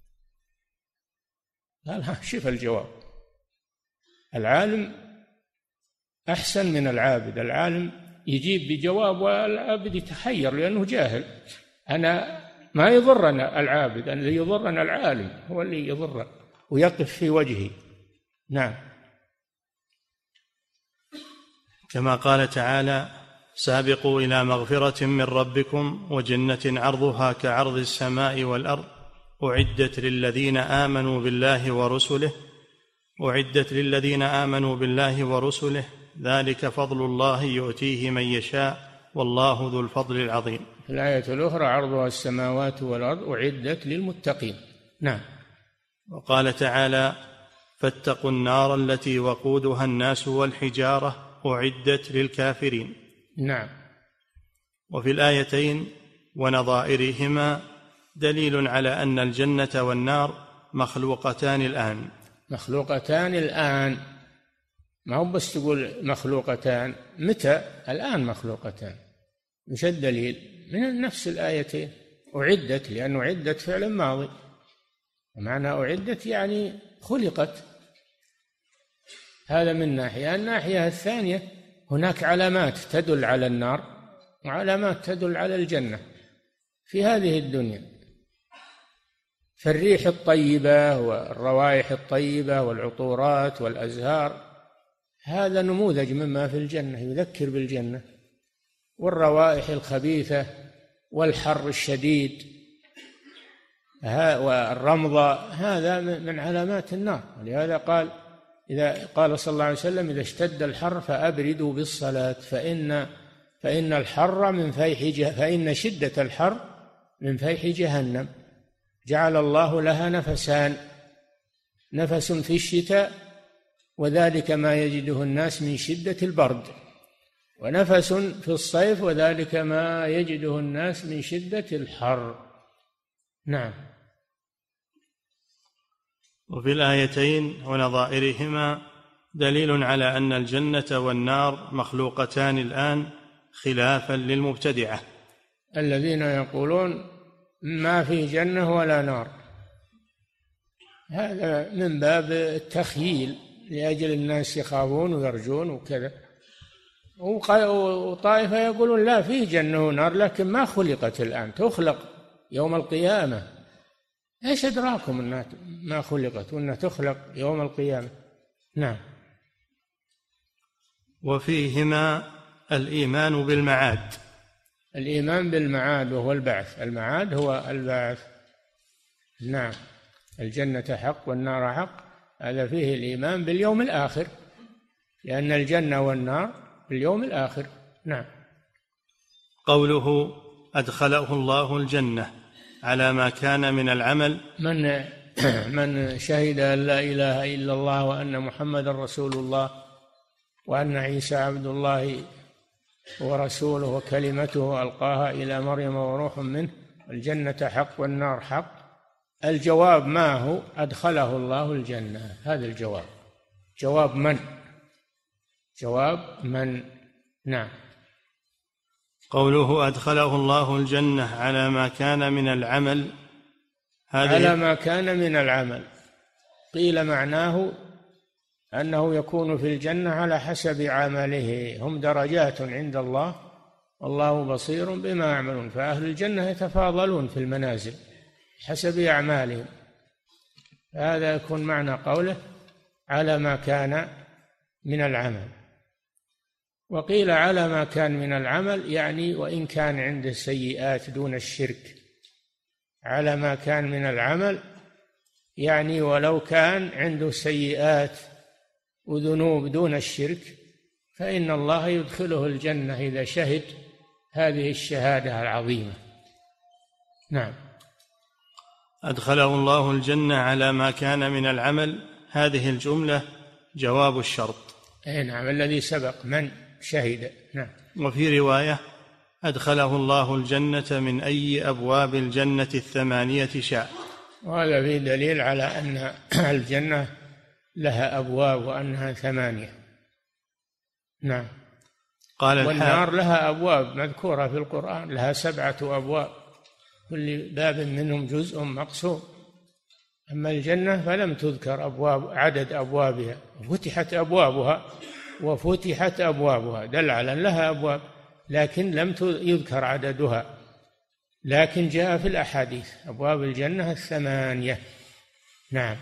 قال شوف الجواب. العالم أحسن من العابد، العالم يجيب بجواب والعابد يتحير لأنه جاهل. أنا ما يضرنا العابد، الذي يضرنا العالم، هو اللي يضر ويقف في وجهه. نعم. كما قال تعالى سابقوا إلى مغفرة من ربكم وجنة عرضها كعرض السماء والأرض أعدت للذين آمنوا بالله ورسله ذلك فضل الله يؤتيه من يشاء والله ذو الفضل العظيم. في الآية الأخرى عرضها السماوات والأرض أعدت للمتقين. نعم. وقال تعالى فاتقوا النار التي وقودها الناس والحجارة أعدت للكافرين. نعم. وفي الآيتين ونظائرهما دليل على أن الجنة والنار مخلوقتان الآن. مخلوقتان الآن، ما هو بس تقول مخلوقتان، متى؟ الآن مخلوقتان. مش الدليل؟ من نفس الآيتين، أعدت، لأنه أعدت فعل ماضي، ومعنى أعدت يعني خلقت. هذا من ناحية. الناحية الثانية هناك علامات تدل على النار وعلامات تدل على الجنة في هذه الدنيا، فالريح الطيبة والروائح الطيبة والعطورات والأزهار هذا نموذج مما في الجنة يذكر بالجنة، والروائح الخبيثة والحر الشديد والرمضة هذا من علامات النار. ولهذا قال صلى الله عليه وسلم: إذا اشتد الحر فأبردوا بالصلاة فإن الحر من فإن شدة الحر من فيح جهنم. جعل الله لها نفسان: نفس في الشتاء وذلك ما يجده الناس من شدة البرد، ونفس في الصيف وذلك ما يجده الناس من شدة الحر. نعم. وفي الآيتين ونظائرهما دليل على أن الجنة والنار مخلوقتان الآن، خلافا للمبتدعة الذين يقولون ما في جنة ولا نار. هذا من باب التخييل لأجل الناس يخافون ويرجون وكذا. وطائفة يقولون لا، فيه جنة ونار لكن ما خلقت الآن، تخلق يوم القيامة. ايش أدراكم أنها ما خلقت وأنها تخلق يوم القيامة؟ نعم. وفيهما الإيمان بالمعاد. الإيمان بالمعاد وهو البعث، المعاد هو البعث. نعم. الجنة حق والنار حق، هذا فيه الإيمان باليوم الآخر، لأن الجنة والنار باليوم الآخر. نعم. قوله أدخله الله الجنة على ما كان من العمل، من شهد أن لا إله إلا الله وأن محمد رسول الله وأن عيسى عبد الله ورسوله وكلمته ألقاها إلى مريم وروح منه، الجنة حق والنار حق. الجواب ما هو؟ أدخله الله الجنة. هذا الجواب. جواب من؟ جواب من؟ نعم. قوله أدخله الله الجنة على ما كان من العمل، على ما كان من العمل، قيل معناه أنه يكون في الجنة على حسب عمله. هم درجات عند الله والله بصير بما يعملون، فأهل الجنة يتفاضلون في المنازل حسب أعمالهم. هذا يكون معنى قوله على ما كان من العمل. وقيل على ما كان من العمل يعني وإن كان عنده سيئات دون الشرك. على ما كان من العمل يعني ولو كان عنده سيئات وذنوب دون الشرك فإن الله يدخله الجنة إذا شهد هذه الشهادة العظيمة. نعم. أدخله الله الجنة على ما كان من العمل، هذه الجملة جواب الشرط. نعم، الذي سبق من شهد. نعم. وفي رواية أدخله الله الجنة من أي أبواب الجنة 8 شاء. وهذا فيه دليل على أن الجنة لها أبواب وأنها 8. نعم. والنار لها أبواب مذكورة في القرآن، لها 7 أبواب، كل باب منهم جزء مقسوم. أما الجنة فلم تذكر عدد أبوابها، وفتحت أبوابها دل على لها أبواب، لكن لم يذكر عددها، لكن جاء في الأحاديث أبواب الجنة 8. نعم.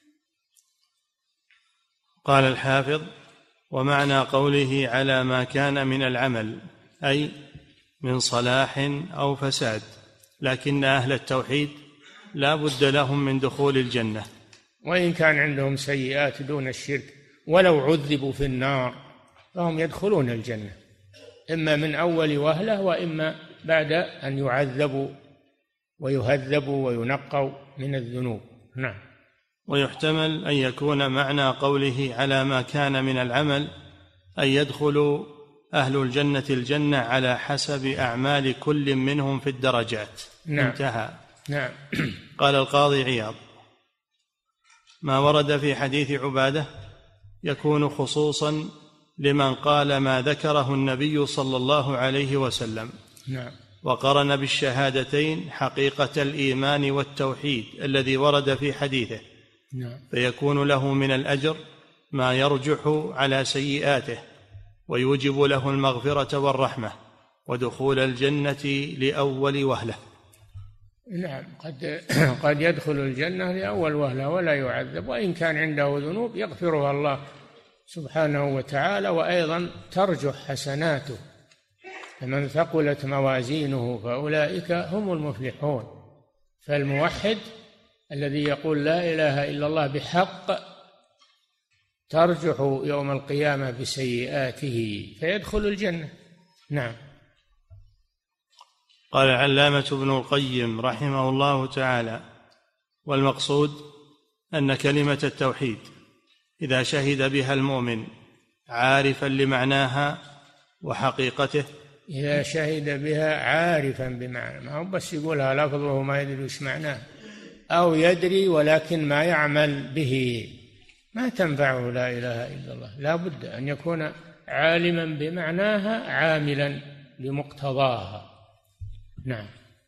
قال الحافظ: ومعنى قوله على ما كان من العمل أي من صلاح أو فساد، لكن أهل التوحيد لا بد لهم من دخول الجنة وإن كان عندهم سيئات دون الشرك، ولو عذبوا في النار فهم يدخلون الجنة، إما من أول وهلة وإما بعد أن يعذبوا ويهذبوا وينقوا من الذنوب. نعم. ويحتمل أن يكون معنى قوله على ما كان من العمل أن يدخل أهل الجنة الجنة على حسب أعمال كل منهم في الدرجات. نعم. انتهى. نعم. قال القاضي عياض: ما ورد في حديث عبادة يكون خصوصا لمن قال ما ذكره النبي صلى الله عليه وسلم. نعم. وقرن بالشهادتين حقيقة الإيمان والتوحيد الذي ورد في حديثه. نعم. فيكون له من الأجر ما يرجح على سيئاته ويوجب له المغفرة والرحمة ودخول الجنة لأول وهلة. نعم. قد يدخل الجنة لأول وهلة ولا يعذب، وإن كان عنده ذنوب يغفرها الله سبحانه وتعالى، وأيضا ترجح حسناته. فمن ثقلت موازينه فأولئك هم المفلحون. فالموحد الذي يقول لا إله إلا الله بحق ترجح يوم القيامة بسيئاته فيدخل الجنة. نعم. قال العلامة ابن القيم رحمه الله تعالى: والمقصود أن كلمة التوحيد إذا شهد بها المؤمن عارفا لمعناها وحقيقته، إذا شهد بها عارفا بمعنى، ما هو بس يقولها لفظه ما يدري وش معناه، أو يدري ولكن ما يعمل به، ما تنفعه لا إله إلا الله. لا بد أن يكون عالما بمعناها عاملا بمقتضاها. نعم.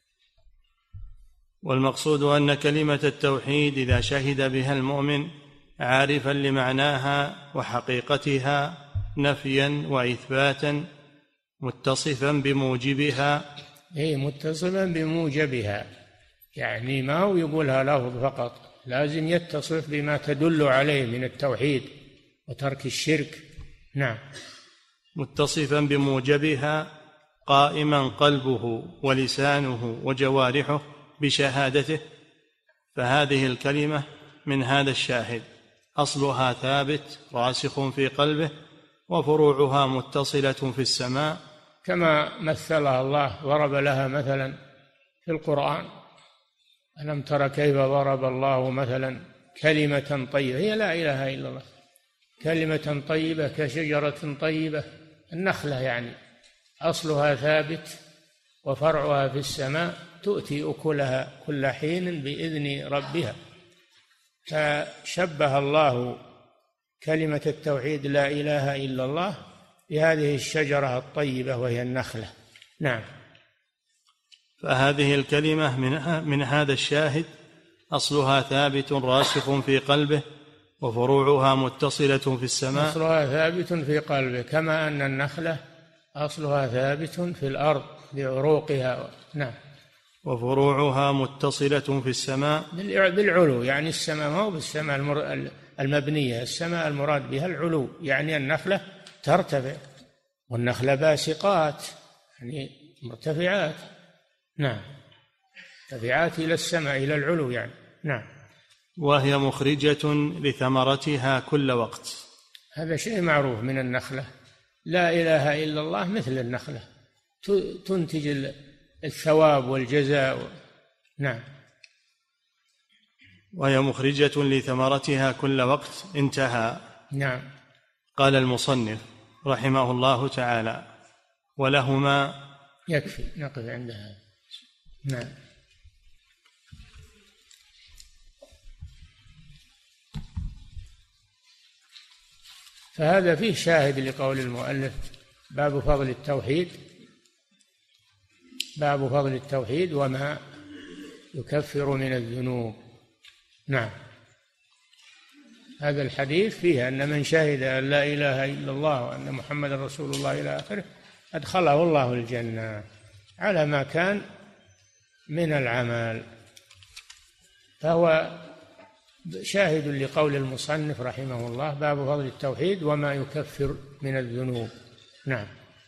والمقصود أن كلمة التوحيد إذا شهد بها المؤمن عارفا لمعناها وحقيقتها نفيا وإثباتا متصفا بموجبها. متصفا بموجبها، يعني ما هو يقولها لفظ فقط، لازم يتصف بما تدل عليه من التوحيد وترك الشرك. نعم. متصفا بموجبها قائما قلبه ولسانه وجوارحه بشهادته، فهذه الكلمة من هذا الشاهد أصلها ثابت راسخ في قلبه وفروعها متصلة في السماء، كما مثلها الله، ضرب لها مثلا في القرآن: ألم تر كيف ضرب الله مثلا كلمة طيبة، هي لا إله إلا الله، كلمة طيبة كشجرة طيبة، النخلة يعني أصلها ثابت وفرعها في السماء، تؤتي أكلها كل حين بإذن ربها. فشبه الله كلمة التوحيد لا إله إلا الله بهذه الشجرة الطيبة وهي النخلة. نعم. فهذه الكلمة من هذا الشاهد أصلها ثابت راسخ في قلبه وفروعها متصلة في السماء. أصلها ثابت في قلبه، كما أن النخلة أصلها ثابت في الأرض بعروقها. نعم. وفروعها متصلة في السماء بالعلو، يعني السماء ما هو بالسماء المبنية، السماء المراد بها العلو، يعني النخلة ترتفع، والنخلة باسقات يعني مرتفعات. نعم. مرتفعات إلى السماء إلى العلو يعني. نعم. وهي مخرجة لثمرتها كل وقت. هذا شيء معروف من النخلة، لا إله إلا الله مثل النخلة تنتج الثواب والجزاء. نعم. وهي مخرجة لثمرتها كل وقت. انتهى. نعم. قال المصنف رحمه الله تعالى: ولهما. يكفي نقف عند هذا. نعم. فهذا فيه شاهد لقول المؤلف: باب فضل التوحيد، باب فضل التوحيد وما يكفر من الذنوب. نعم. هذا الحديث فيه أن من شهد أن لا إله إلا الله وأن محمد رسول الله إلى آخره أدخله الله الجنة على ما كان من العمل. فهو شاهد لقول المصنف رحمه الله: باب فضل التوحيد وما يكفر من الذنوب. نعم.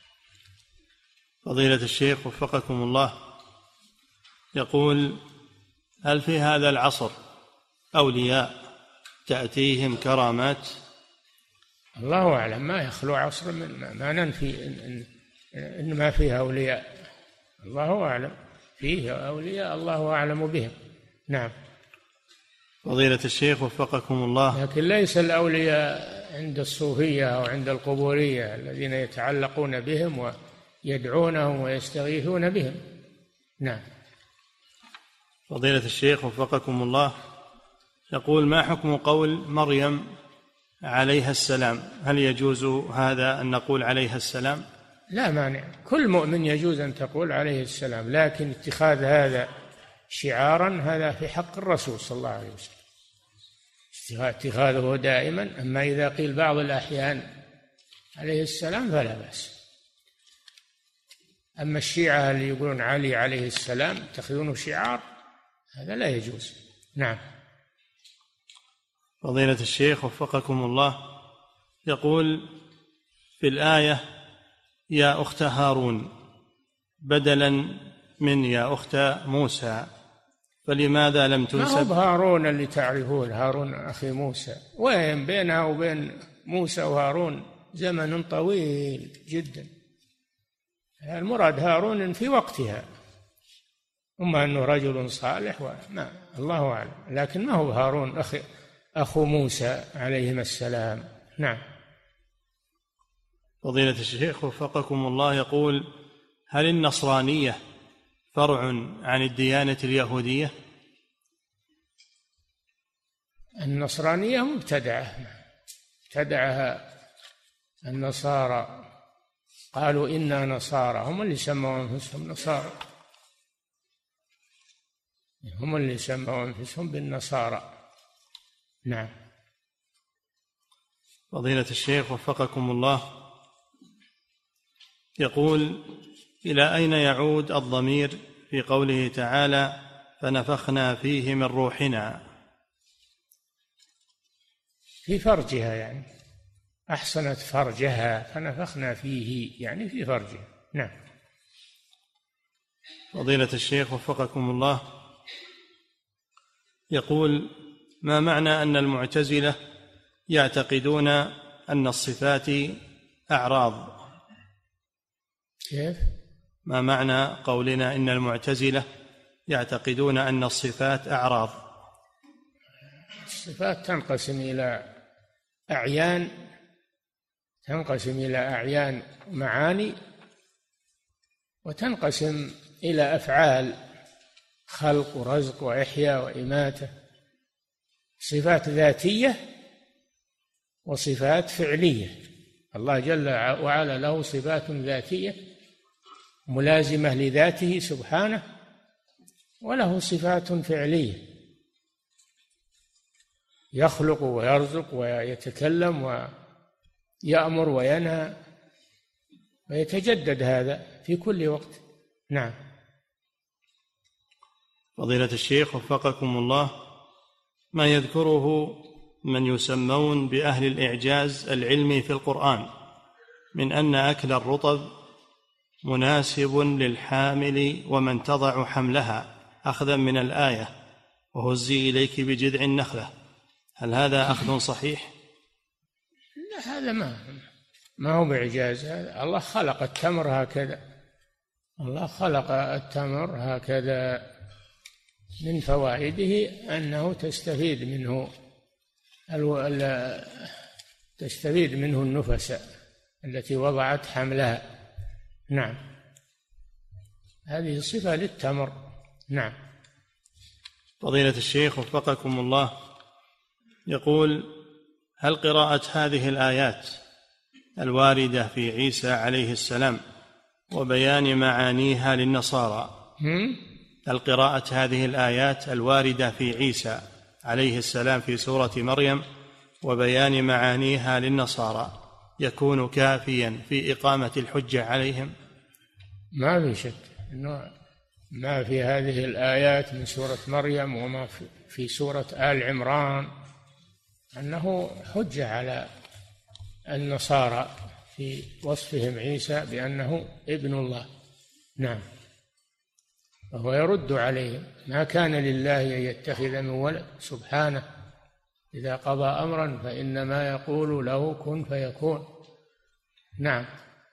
فضيلة الشيخ وفقكم الله يقول: هل في هذا العصر أولياء تأتيهم كرامات؟ الله أعلم، ما يخلو عصر من ما ننفي إن ما فيه أولياء، الله أعلم، فيه أولياء الله أعلم بهم. نعم. فضيلة الشيخ وفقكم الله، لكن ليس الأولياء عند الصوفية أو عند القبورية الذين يتعلقون بهم ويدعونهم ويستغيثون بهم. نعم. فضيلة الشيخ وفقكم الله، يقول: ما حكم قول مريم عليها السلام؟ هل يجوز هذا أن نقول عليها السلام؟ لا مانع، كل مؤمن يجوز أن تقول عليه السلام، لكن اتخاذ هذا شعارا هذا في حق الرسول صلى الله عليه وسلم، اتخاذه دائما. أما إذا قيل بعض الأحيان عليه السلام فلا بأس. أما الشيعة اللي يقولون علي عليه السلام يتخذونه شعار، هذا لا يجوز. نعم. فضيلة الشيخ وفقكم الله، يقول في الآية: يا أخت هارون بدلا من يا أخت موسى، فلماذا لم تنسب؟ ما هو هارون اللي تعرفون، هارون أخي موسى، وين بينها وبين موسى وهارون زمن طويل جدا. المراد هارون في وقتها، أما أنه رجل صالح وما الله أعلم، لكن ما هو هارون أخو موسى عليهما السلام. نعم. فضيلة الشيخ وفقكم الله، يقول: هل النصرانية فرع عن الديانة اليهودية؟ النصرانية ابتدعها النصارى، قالوا إنا نصارى، هم اللي سموا أنفسهم نصارى، هم اللي سموا أنفسهم بالنصارى. نعم. فضيلة الشيخ وفقكم الله، يقول: إلى أين يعود الضمير في قوله تعالى: فنفخنا فيه من روحنا؟ في فرجها، يعني أحسنت فرجها فنفخنا فيه، يعني في فرجها. نعم. فضيلة الشيخ وفقكم الله، يقول: ما معنى أن المعتزلة يعتقدون أن الصفات أعراض؟ كيف؟ ما معنى قولنا إن المعتزلة يعتقدون أن الصفات أعراض؟ الصفات تنقسم إلى أعيان معاني، وتنقسم إلى أفعال، خلق ورزق وإحياء وإماتة، صفات ذاتية وصفات فعلية. الله جل وعلا له صفات ذاتية ملازمة لذاته سبحانه، وله صفات فعلية، يخلق ويرزق ويتكلم ويأمر وينهى، ويتجدد هذا في كل وقت. نعم. فضيلة الشيخ وفقكم الله، ما يذكره من يسمون بأهل الإعجاز العلمي في القرآن من أن أكل الرطب مناسب للحامل ومن تضع حملها أخذا من الآية: وهزي إليك بجذع النخلة، هل هذا أخذ صحيح؟ لا، هذا ما هو بإعجاز، هذا الله خلق التمر هكذا، الله خلق التمر هكذا، من فوائده أنه تستفيد منه النفس التي وضعت حملها. نعم. هذه صفة للتمر. نعم. فضيلة الشيخ وفقكم الله، يقول: هل قراءة هذه الآيات الواردة في عيسى عليه السلام وبيان معانيها للنصارى، هل قراءة هذه الآيات الواردة في عيسى عليه السلام في سورة مريم وبيان معانيها للنصارى يكون كافيا في إقامة الحجة عليهم؟ ما في شك أنه ما في هذه الآيات من سورة مريم وما في سورة آل عمران أنه حجة على النصارى في وصفهم عيسى بأنه ابن الله. نعم. وهو يرد عليهم: ما كان لله أن يتخذ من ولد، سبحانه، إذا قضى أمرا فإنما يقول له كن فيكون. نعم.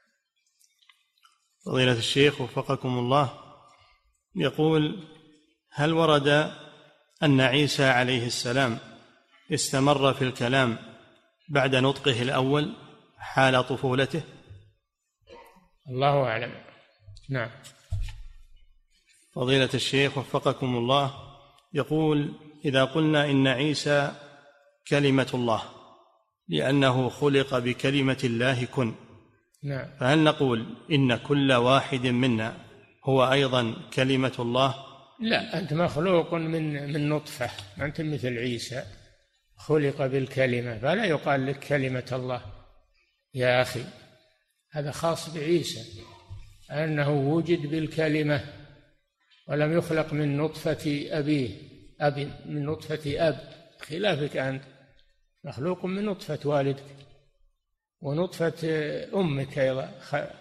فضيلة الشيخ وفقكم الله، يقول: هل ورد أن عيسى عليه السلام استمر في الكلام بعد نطقه الأول حال طفولته؟ الله أعلم. نعم. فضيلة الشيخ وفقكم الله، يقول: إذا قلنا إن عيسى كلمة الله لأنه خلق بكلمة الله كن، نعم، فهل نقول إن كل واحد منا هو أيضا كلمة الله؟ لا، أنت مخلوق من نطفة، أنت مثل عيسى خلق بالكلمة، فلا يقال لك كلمة الله يا أخي، هذا خاص بعيسى أنه وجد بالكلمة ولم يخلق من نطفة أبيه من نطفة أب، خلافك أنت مخلوق من نطفة والدك ونطفة أمك أيضا،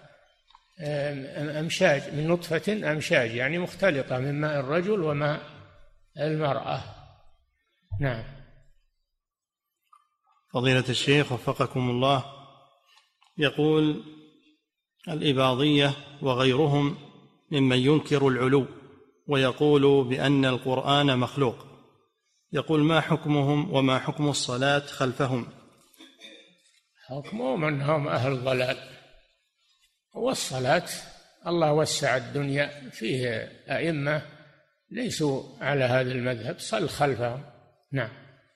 أمشاج، من نطفة أمشاج يعني مختلطة من ماء الرجل وماء المرأة. نعم. فضيلة الشيخ وفقكم الله، يقول: الإباضية وغيرهم ممن ينكر العلو ويقول بأن القرآن مخلوق، يقول: ما حكمهم وما حكم الصلاة خلفهم؟ حكمهم أنهم أهل ضلال، والصلاة الله وسع الدنيا فيه أئمة ليسوا على هذا المذهب، صل خلفهم. نعم.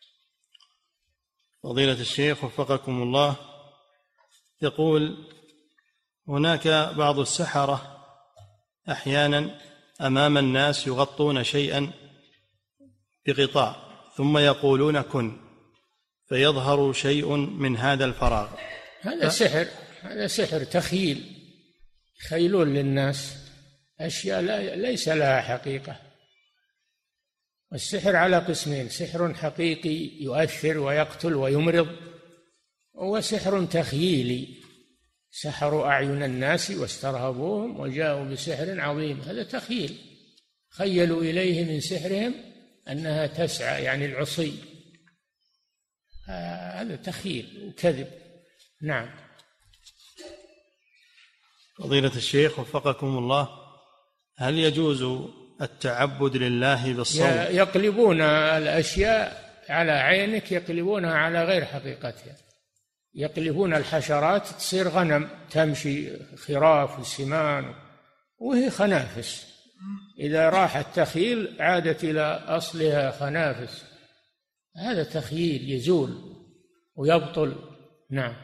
فضيلة الشيخ وفقكم الله، يقول: هناك بعض السحرة أحيانا أمام الناس يغطون شيئا بغطاء ثم يقولون كن، فيظهر شيء من هذا الفراغ. هذا سحر، هذا سحر تخيل، يخيلون للناس أشياء ليس لها حقيقة. والسحر على قسمين: سحر حقيقي يؤثر ويقتل ويمرض، وسحر تخييلي، سحروا أعين الناس واسترهبوهم وجاءوا بسحر عظيم، هذا تخيل، خيلوا إليه من سحرهم أنها تسعى يعني العصي، هذا تخيل وكذب. نعم. فضيلة الشيخ وفقكم الله، هل يجوز التعبد لله بالصوم؟ يقلبون الأشياء على عينك، يقلبونها على غير حقيقتها، يقلبون الحشرات تصير غنم تمشي، خراف وسمان وهي خنافس، إذا راح التخيل عادت إلى أصلها خنافس، هذا تخيل يزول ويبطل. نعم.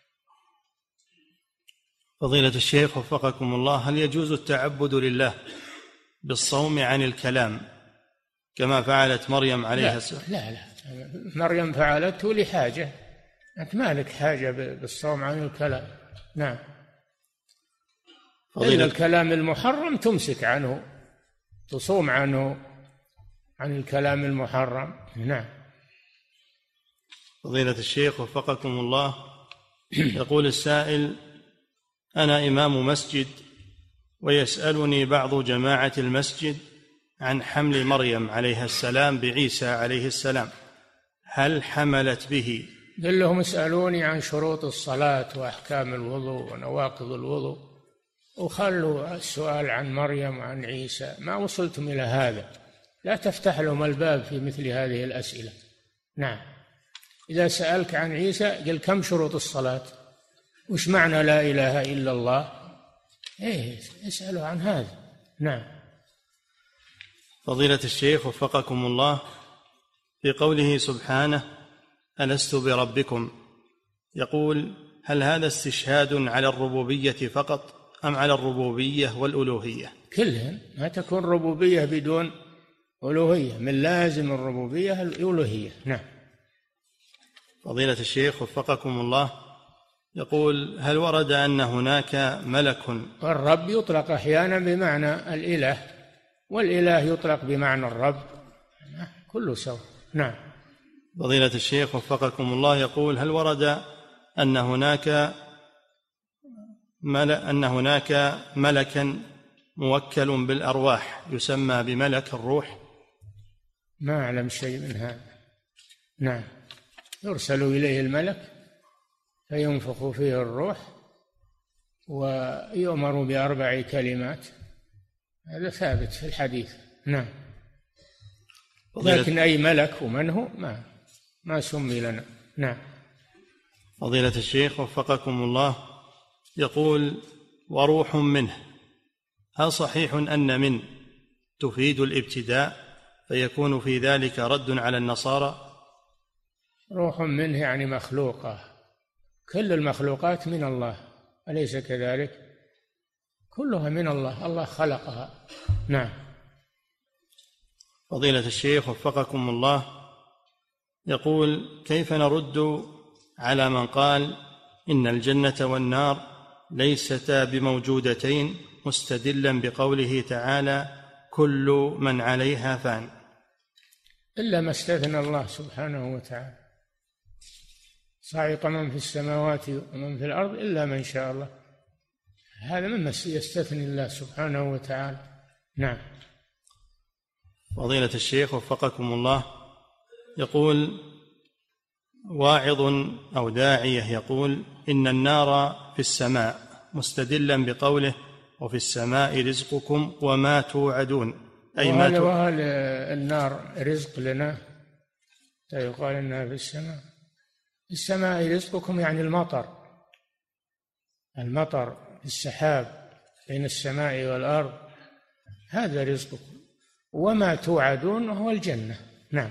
فضيلة الشيخ وفقكم الله، هل يجوز التعبد لله بالصوم عن الكلام كما فعلت مريم عليها السلام؟ لا، مريم فعلته لحاجة، أنت ما لك حاجة بالصوم عن الكلام. نعم. إلا الكلام المحرم تمسك عنه، تصوم عنه، عن الكلام المحرم. نعم. فضيلة الشيخ وفقكم الله، يقول السائل: أنا إمام مسجد ويسألني بعض جماعة المسجد عن حمل مريم عليها السلام بعيسى عليه السلام، هل حملت به؟ قل لهم اسألوني عن شروط الصلاة وأحكام الوضوء ونواقض الوضوء، وخلوا السؤال عن مريم وعن عيسى، ما وصلتم إلى هذا، لا تفتح لهم الباب في مثل هذه الأسئلة. نعم. إذا سألك عن عيسى قل كم شروط الصلاة، وش معنى لا إله إلا الله، اسألوا عن هذا. نعم. فضيلة الشيخ وفقكم الله، في قوله سبحانه: ألست بربكم، يقول: هل هذا استشهاد على الربوبية فقط أم على الربوبية والألوهية؟ كلهم، ما تكون ربوبية بدون ألوهية، من لازم الربوبية الألوهية. نعم. فضيلة الشيخ وفقكم الله، يقول: هل ورد أن هناك ملك؟ الرب يطلق أحيانا بمعنى الإله، والإله يطلق بمعنى الرب، كله سوا. نعم. فضيلة الشيخ وفقكم الله، يقول: هل ورد أن هناك ملكا موكل بالأرواح يسمى بملك الروح؟ ما أعلم شيء من هذا. نعم. يرسل إليه الملك فينفخ فيه الروح ويؤمر بأربع كلمات، هذا ثابت في الحديث. نعم. لكن أي ملك ومن هو ما سمي لنا. نعم. فضيلة الشيخ وفقكم الله، يقول: وروح منه، هل صحيح أن من تفيد الابتداء فيكون في ذلك رد على النصارى؟ روح منه يعني مخلوقة، كل المخلوقات من الله، أليس كذلك؟ كلها من الله، الله خلقها. نعم. فضيلة الشيخ وفقكم الله، يقول: كيف نرد على من قال إن الجنة والنار ليستا بموجودتين، مستدلا بقوله تعالى: كل من عليها فان؟ إلا ما استثنى الله سبحانه وتعالى، صعق من في السماوات ومن في الأرض إلا من شاء الله، هذا مما يستثني الله سبحانه وتعالى. نعم. فضيلة الشيخ وفقكم الله، يقول واعظ أو داعية يقول إن النار في السماء، مستدلا بقوله: وفي السماء رزقكم وما توعدون، أي وهل النار رزق لنا؟ يقال إنها في السماء. في السماء رزقكم يعني المطر السحاب بين السماء والأرض، هذا رزقكم، وما توعدون هو الجنة. نعم.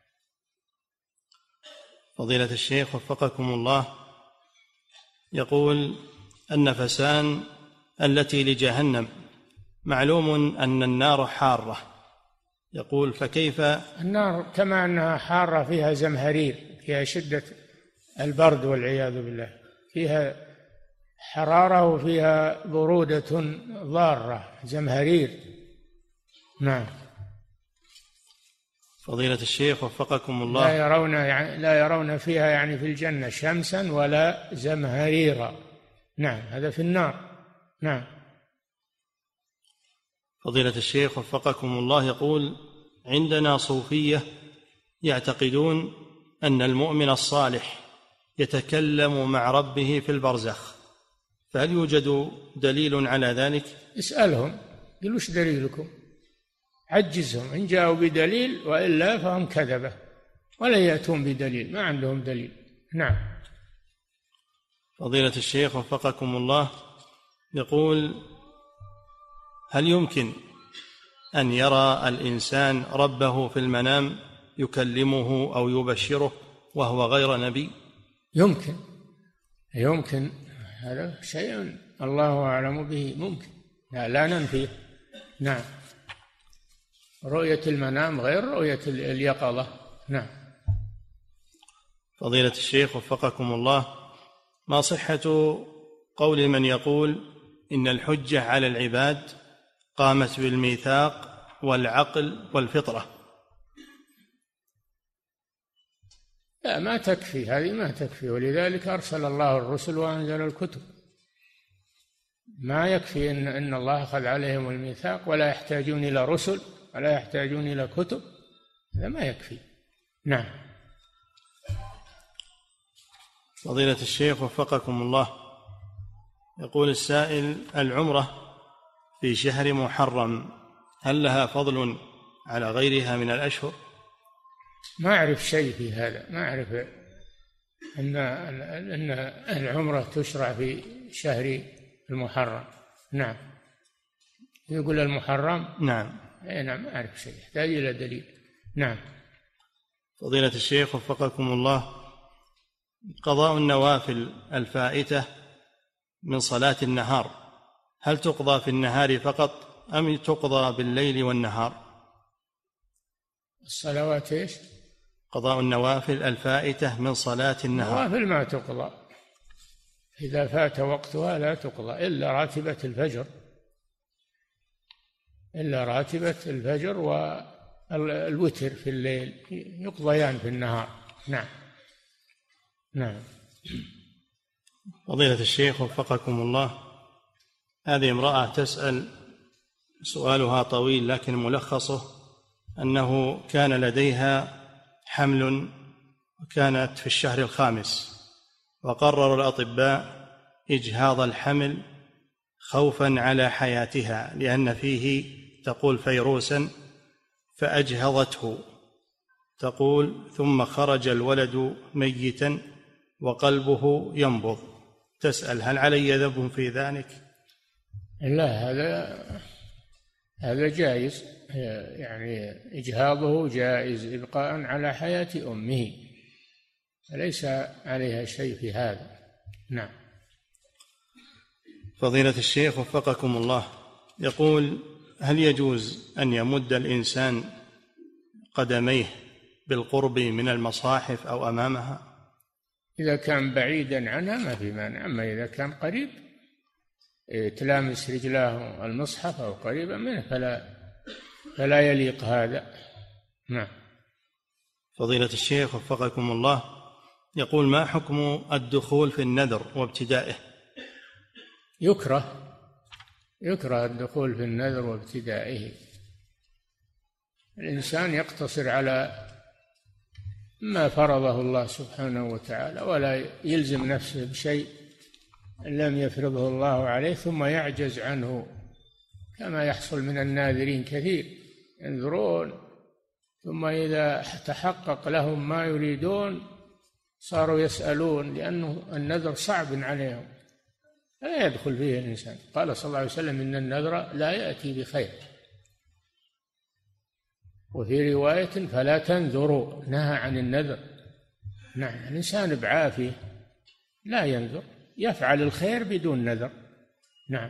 فضيلة الشيخ وفقكم الله، يقول: النفسان التي لجهنم معلوم أن النار حارة، يقول فكيف؟ النار كما أنها حارة فيها زمهرير، فيها شدة البرد والعياذ بالله، فيها حرارة وفيها برودة ضارة، زمهرير. نعم. فضيلة الشيخ وفقكم الله، لا يرون فيها يعني في الجنة شمسا ولا زمهريرا. نعم، هذا في النار. نعم. فضيلة الشيخ وفقكم الله، يقول: عندنا صوفية يعتقدون أن المؤمن الصالح يتكلم مع ربه في البرزخ، فهل يوجد دليل على ذلك؟ اسألهم، قل وش دليلكم؟ عجزهم، إن جاءوا بدليل، وإلا فهم كذبة ولا يأتون بدليل، ما عندهم دليل. نعم. فضيلة الشيخ وفقكم الله، يقول: هل يمكن أن يرى الإنسان ربه في المنام يكلمه أو يبشره وهو غير نبي؟ يمكن، هذا شيء الله أعلم به، ممكن، لا ننفيه. نعم. رؤية المنام غير رؤية اليقظة. نعم. فضيلة الشيخ وفقكم الله، ما صحة قول من يقول إن الحجة على العباد قامت بالميثاق والعقل والفطرة؟ لا، ما تكفي، هذه ما تكفي، ولذلك أرسل الله الرسل وأنزل الكتب. ما يكفي إن الله أخذ عليهم الميثاق ولا يحتاجون إلى رسل ولا يحتاجون إلى كتب، هذا ما يكفي. نعم. فضيلة الشيخ وفقكم الله، يقول السائل: العمرة في شهر محرم هل لها فضل على غيرها من الأشهر؟ ما أعرف شيء في هذا، ما أعرف أن العمرة تشرع في شهر المحرم. نعم. يقول المحرم. نعم. نعم، ما أعرف شيء، يحتاج إلى دليل. نعم. فضيلة الشيخ وفقكم الله، قضاء النوافل الفائتة من صلاة النهار هل تقضى في النهار فقط أم تقضى بالليل والنهار؟ الصلوات إيش؟ قضاء النوافل الفائتة من صلاة النهار. النوافل ما تقضى، إذا فات وقتها لا تقضى إلا راتبة الفجر والوتر في الليل، يقضيان في النهار. نعم. نعم. فضيلة الشيخ وفقكم الله، هذه امرأة تسأل، سؤالها طويل لكن ملخصه أنه كان لديها حمل وكانت في الشهر الخامس، وقرر الأطباء إجهاض الحمل خوفا على حياتها لأن فيه تقول فيروسا، فأجهضته تقول، ثم خرج الولد ميتا وقلبه ينبض. تسأل هل علي ذنب في ذلك؟ لا، هذا جائز، يعني إجهاضه جائز إبقاء على حياة أمه، ليس عليها شيء في هذا. نعم. فضيلة الشيخ وفقكم الله، يقول: هل يجوز أن يمد الإنسان قدميه بالقرب من المصاحف أو أمامها؟ إذا كان بعيدا عنها ما في مانع، أما إذا كان قريب تلامس رجلاه المصحف أو قريبا منه فلا يليق هذا. نعم. فضيلة الشيخ وفقكم الله، يقول: ما حكم الدخول في النذر وابتدائه؟ يكره الدخول في النذر وابتدائه. الإنسان يقتصر على ما فرضه الله سبحانه وتعالى، ولا يلزم نفسه بشيء لم يفرضه الله عليه ثم يعجز عنه، كما يحصل من الناذرين كثير، ينذرون ثم إذا تحقق لهم ما يريدون صاروا يسألون، لأنه النذر صعب عليهم، لا يدخل فيه الإنسان. قال صلى الله عليه وسلم: إن النذر لا يأتي بخير. وفي رواية: فلا تنذروا، نهى عن النذر. نعم، الإنسان بعافية لا ينذر، يفعل الخير بدون نذر. نعم.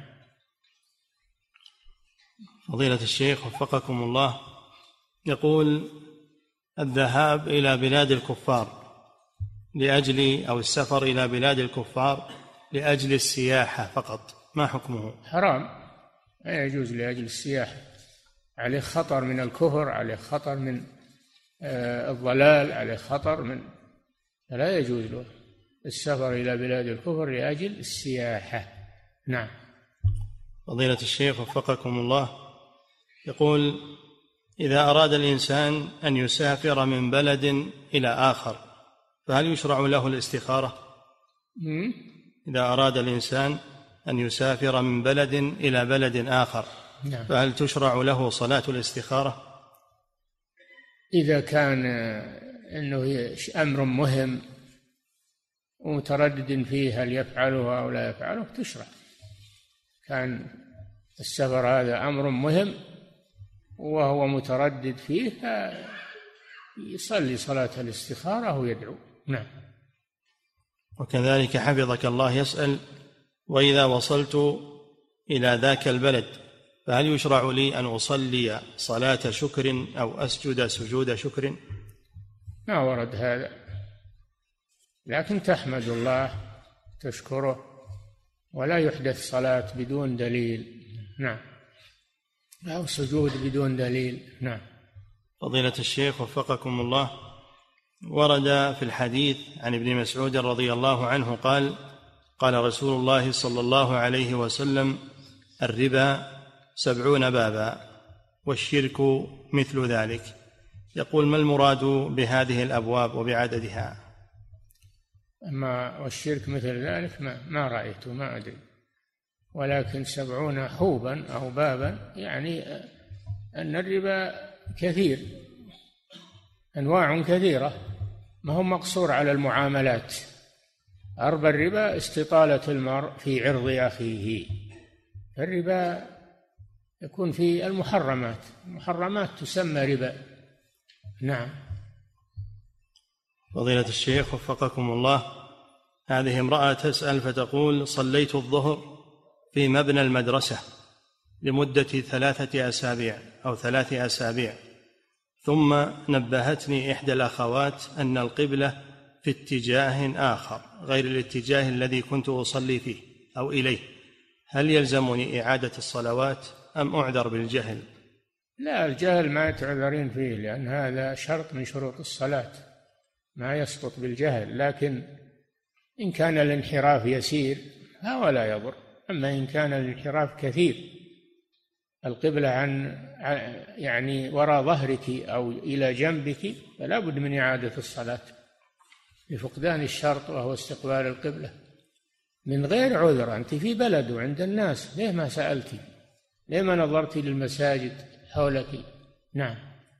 فضيلة الشيخ وفقكم الله، يقول: الذهاب إلى بلاد الكفار أو السفر إلى بلاد الكفار لأجل السياحة فقط، ما حكمه؟ حرام، لا يجوز لأجل السياحة، عليه خطر من الكفر، عليه خطر من الضلال، عليه خطر من، لا يجوز له السفر إلى بلاد الكفر لأجل السياحة. نعم. فضيلة الشيخ وفقكم الله، يقول: إذا أراد الإنسان أن يسافر من بلد إلى آخر فهل يشرع له الاستخارة؟ إذا أراد الإنسان أن يسافر من بلد إلى بلد آخر نعم. فهل تشرع له صلاة الاستخارة؟ إذا كان أنه أمر مهم ومتردد فيه هل يفعله أو لا يفعله تشرع. كان السفر هذا أمر مهم وهو متردد فيه يصلي صلاة الاستخارة ويدعو. نعم. وكذلك حفظك الله يسأل: وإذا وصلت إلى ذاك البلد فهل يشرع لي أن أصلي صلاة شكر أو أسجد سجود شكر؟ ما ورد هذا، لكن تحمد الله تشكره، ولا يحدث صلاة بدون دليل. نعم. أو سجود بدون دليل. نعم. فضيلة الشيخ وفقكم الله، ورد في الحديث عن ابن مسعود رضي الله عنه قال: قال رسول الله صلى الله عليه وسلم: الربا 70 بابا والشرك مثل ذلك. يقول: ما المراد بهذه الأبواب وبعددها؟ أما والشرك مثل ذلك ما رأيته، ما أدري، ولكن 70 حوبا أو بابا يعني أن الربا كثير، أنواع كثيرة، ما هو مقصور على المعاملات. أربى الربا استطالة المرء في عرض أخيه. الربا يكون في المحرمات تسمى ربا. نعم. فضيلة الشيخ وفقكم الله، هذه امرأة تسأل فتقول: صليت الظهر في مبنى المدرسة لمدة 3 أسابيع أو 3 أسابيع، ثم نبهتني إحدى الأخوات أن القبلة في اتجاه آخر غير الاتجاه الذي كنت أصلي فيه أو إليه، هل يلزمني إعادة الصلوات أم أعذر بالجهل؟ لا، الجهل ما تعذرين فيه، لأن هذا شرط من شروط الصلاة، ما يسقط بالجهل. لكن إن كان الانحراف يسير فهو لا يضر، أما إن كان الانحراف كثير، القبلة يعني وراء ظهرك أو إلى جنبك، فلا بد من إعادة الصلاة لفقدان الشرط وهو استقبال القبلة من غير عذر. أنت في بلد وعند الناس، ليه ما سألتي؟ ليه ما نظرتي للمساجد حولك؟ نعم.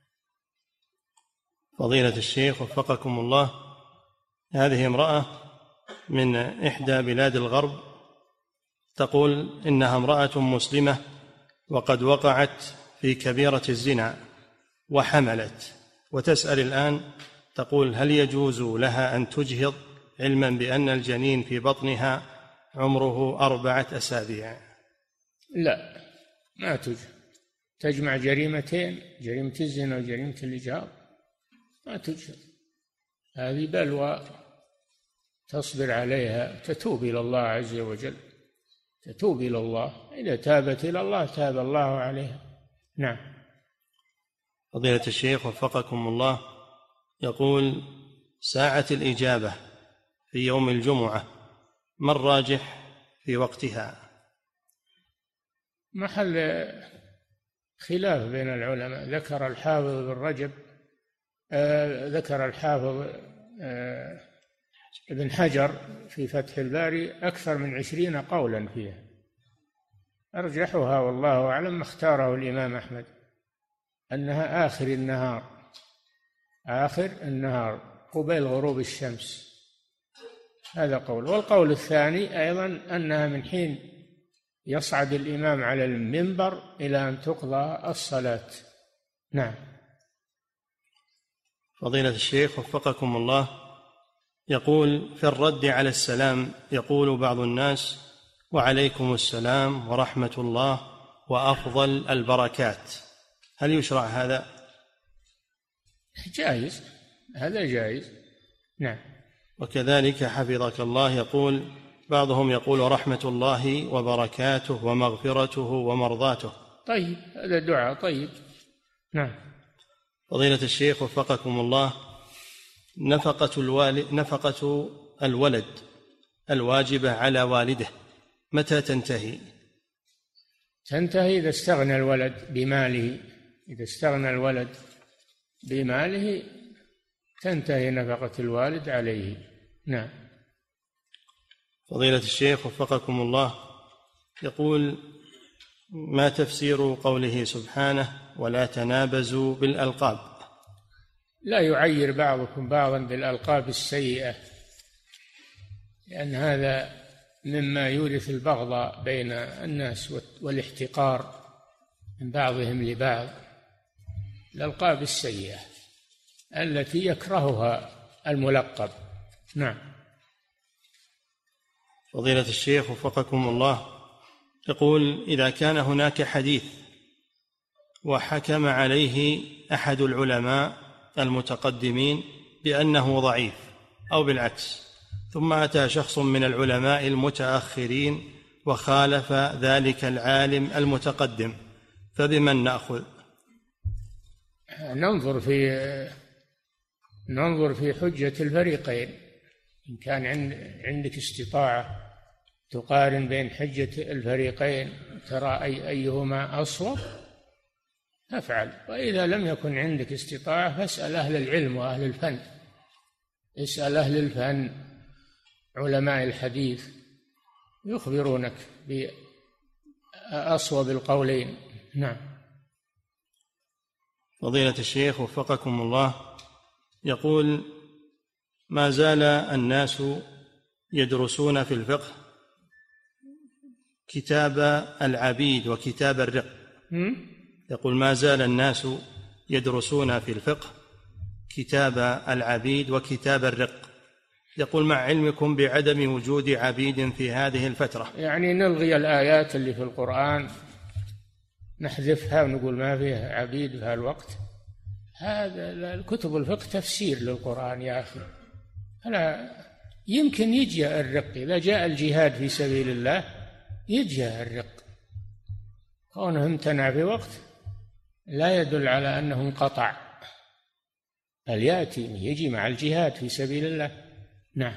فضيلة الشيخ وفقكم الله، هذه امرأة من إحدى بلاد الغرب تقول إنها امرأة مسلمة وقد وقعت في كبيرة الزنا وحملت، وتسأل الآن تقول: هل يجوز لها أن تجهض علما بأن الجنين في بطنها عمره 4 أسابيع؟ لا، ما تجمع جريمتين، جريمة الزنا وجريمة الإجهاض، ما تجهض. هذه بلوى تصبر عليها، تتوب إلى الله عز وجل، تتوب إلى الله، إذا تابت إلى الله تاب الله عليها. نعم. فضيلة الشيخ وفقكم الله، يقول: ساعة الإجابة في يوم الجمعة ما الراجح في وقتها؟ محل خلاف بين العلماء. ذكر الحافظ بن رجب، ذكر الحافظ ابن حجر في فتح الباري أكثر من 20 قولا فيها، أرجحها والله أعلم ما اختاره الإمام أحمد أنها آخر النهار، آخر النهار قبيل غروب الشمس، هذا قول. والقول الثاني أيضا أنها من حين يصعد الإمام على المنبر إلى أن تقضى الصلاة. نعم. فضيلة الشيخ وفقكم الله، يقول: في الرد على السلام يقول بعض الناس: وعليكم السلام ورحمة الله وأفضل البركات، هل يشرع هذا؟ جائز، هذا جائز. نعم. وكذلك حفظك الله يقول بعضهم يقول: رحمة الله وبركاته ومغفرته ومرضاته. طيب، هذا دعاء طيب. نعم. فضيلة الشيخ وفقكم الله، نفقة الولد الواجبة على والده متى تنتهي؟ تنتهي إذا استغنى الولد بماله، إذا استغنى الولد بماله تنتهي نفقة الوالد عليه. نعم. فضيلة الشيخ وفقكم الله، يقول: ما تفسير قوله سبحانه: ولا تنابزوا بالألقاب؟ لا يعير بعضكم بعضا بالألقاب السيئة، لأن هذا مما يورث البغضاء بين الناس والاحتقار من بعضهم لبعض. الألقاب السيئة التي يكرهها الملقب. نعم. فضيلة الشيخ وفقكم الله، يقول: إذا كان هناك حديث وحكم عليه أحد العلماء المتقدمين بأنه ضعيف أو بالعكس، ثم أتى شخص من العلماء المتأخرين وخالف ذلك العالم المتقدم، فبمن نأخذ؟ ننظر في حجة الفريقين. إن كان عندك استطاعة تقارن بين حجة الفريقين ترى أيهما أصوب فافعل، وإذا لم يكن عندك استطاعة فاسأل أهل العلم وأهل الفن، اسأل أهل الفن علماء الحديث يخبرونك بأصوب القولين. نعم. فضيلة الشيخ وفقكم الله، يقول: ما زال الناس يدرسون في الفقه كتاب العبيد وكتاب الرق. يقول: ما زال الناس يدرسون في الفقه كتاب العبيد وكتاب الرق. يقول: مع علمكم بعدم وجود عبيد في هذه الفترة. يعني نلغي الآيات اللي في القرآن نحذفها ونقول ما فيها عبيد في هالوقت؟ هذا الكتب الفقه تفسير للقرآن يا أخي. ألا يمكن يجي الرق إذا جاء الجهاد في سبيل الله، يجي الرق. كونه امتنع في وقت لا يدل على أنه انقطع، بل يجي مع الجهاد في سبيل الله. نعم.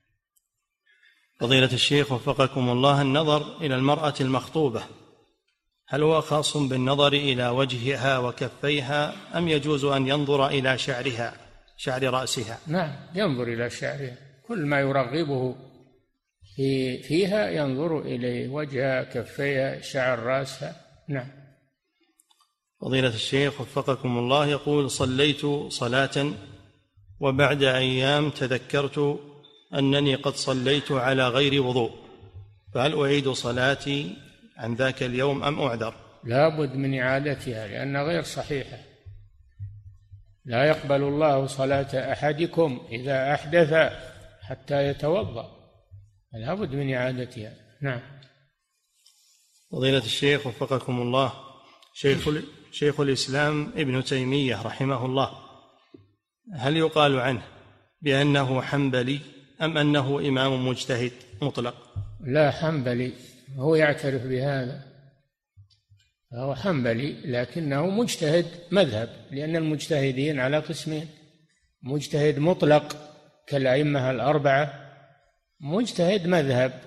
فضيلة الشيخ وفقكم الله، النظر إلى المرأة المخطوبة هل هو خاص بالنظر إلى وجهها وكفيها، أم يجوز أن ينظر إلى شعرها، شعر رأسها؟ نعم، ينظر إلى شعرها، كل ما يرغبه فيها ينظر إليه، وجهها، كفيها، شعر رأسها. نعم. فضيلة الشيخ وفقكم الله، يقول: صليت صلاة وبعد أيام تذكرت أنني قد صليت على غير وضوء، فهل أعيد صلاتي عن ذاك اليوم أم أعذر؟ لا بد من إعادتها لأنها غير صحيحة. لا يقبل الله صلاة أحدكم إذا أحدث حتى يتوضأ، لا بد من إعادتها. نعم. فضيلة الشيخ وفقكم الله، شيخ الإسلام ابن تيمية رحمه الله، هل يقال عنه بأنه حنبلي أم أنه إمام مجتهد مطلق؟ لا، حنبلي، هو يعترف بهذا، هو حنبلي لكنه مجتهد مذهب، لأن المجتهدين على قسمين: مجتهد مطلق كالأئمة الأربعة، مجتهد مذهب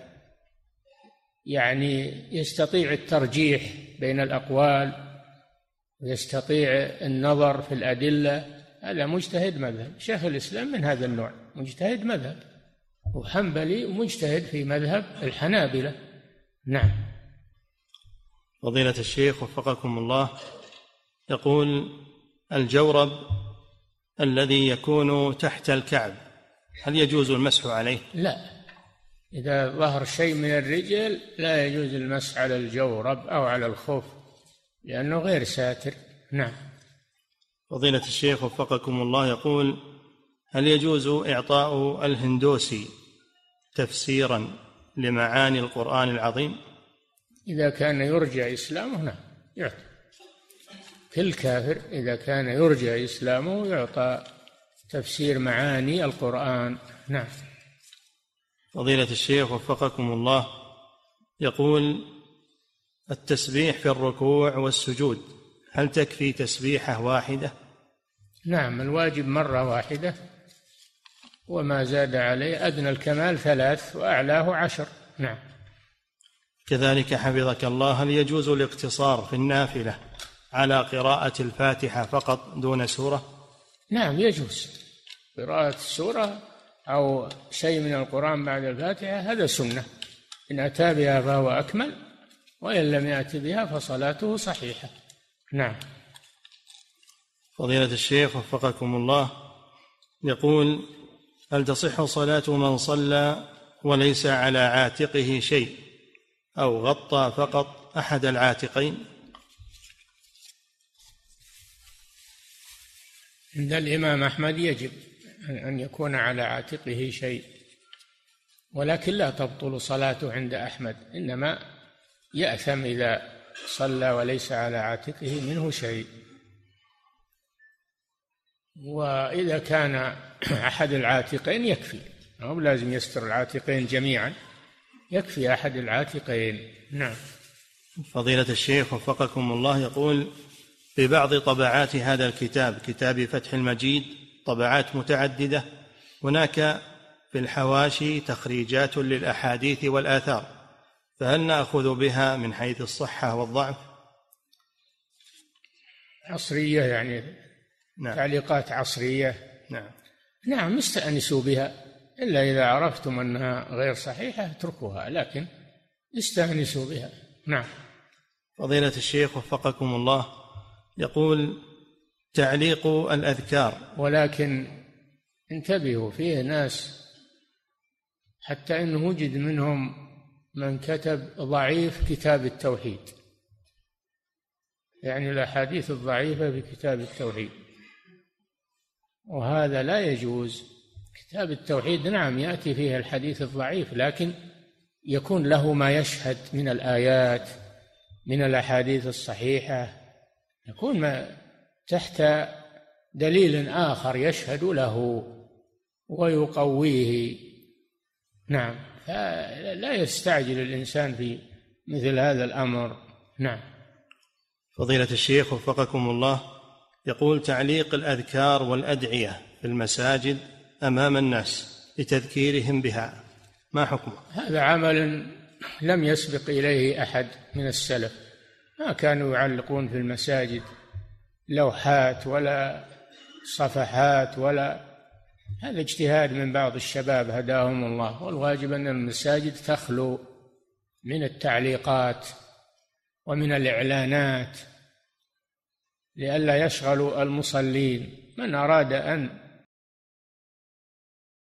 يعني يستطيع الترجيح بين الأقوال ويستطيع النظر في الأدلة، هذا مجتهد مذهب. شيخ الإسلام من هذا النوع، مجتهد مذهب، وحنبلي مجتهد في مذهب الحنابلة. نعم. فضيلة الشيخ وفقكم الله، يقول: الجورب الذي يكون تحت الكعب هل يجوز المسح عليه؟ لا، إذا ظهر شيء من الرجل لا يجوز المسح على الجورب أو على الخف لأنه غير ساتر. نعم. فضيلة الشيخ وفقكم الله، يقول: هل يجوز إعطاء الهندوسي تفسيرا لمعاني القرآن العظيم؟ إذا كان يرجى إسلامه نعم يعطى. كل كافر إذا كان يرجى إسلامه يعطى تفسير معاني القرآن. نعم. فضيلة الشيخ وفقكم الله، يقول: التسبيح في الركوع والسجود هل تكفي تسبيحة واحدة؟ نعم، الواجب مرة واحدة، وما زاد عليه أدنى الكمال 3 وأعلاه 10. نعم. كذلك حفظك الله، هل يجوز الاقتصار في النافلة على قراءة الفاتحة فقط دون سورة؟ نعم يجوز قراءة السورة أو شيء من القرآن بعد الفاتحة، هذا سنة، إن أتى بها فهو أكمل، وإن لم يأت بها فصلاته صحيحة. نعم. فضيلة الشيخ وفقكم الله، يقول: هل تصح صلاة من صلى وليس على عاتقه شيء أو غطى فقط أحد العاتقين؟ عند الإمام أحمد يجب أن يكون على عاتقه شيء، ولكن لا تبطل صلاته عند أحمد، إنما يأثم إذا صلى وليس على عاتقه منه شيء. وإذا كان أحد العاتقين يكفي، هم لازم يستر العاتقين جميعا، يكفي أحد العاتقين. نعم. فضيلة الشيخ وفقكم الله، يقول: في بعض طبعات هذا الكتاب، كتاب فتح المجيد، طبعات متعددة، هناك في الحواشي تخريجات للأحاديث والآثار، فهل نأخذ بها من حيث الصحة والضعف؟ عصرية يعني. نعم. تعليقات عصرية. نعم. نعم، استأنسوا بها، إلا إذا عرفتم أنها غير صحيحة اتركوها، لكن استأنسوا بها. نعم. فضيلة الشيخ وفقكم الله، يقول: تعليق الأذكار، ولكن انتبهوا، فيه ناس حتى إنه وجد منهم من كتب ضعيف كتاب التوحيد، يعني الأحاديث الضعيفة في كتاب التوحيد، وهذا لا يجوز. كتاب التوحيد نعم يأتي فيه الحديث الضعيف، لكن يكون له ما يشهد من الآيات، من الأحاديث الصحيحة، يكون ما تحت دليل آخر يشهد له ويقويه. نعم، فلا يستعجل الإنسان في مثل هذا الأمر. نعم. فضيلة الشيخ وفقكم الله، يقول: تعليق الأذكار والأدعية في المساجد أمام الناس لتذكيرهم بها، ما حكمه؟ هذا عمل لم يسبق إليه أحد من السلف، ما كانوا يعلقون في المساجد لوحات ولا صفحات، ولا هذا اجتهاد من بعض الشباب هداهم الله، والواجب أن المساجد تخلو من التعليقات ومن الإعلانات لئلا يشغلوا المصلين. من أراد أن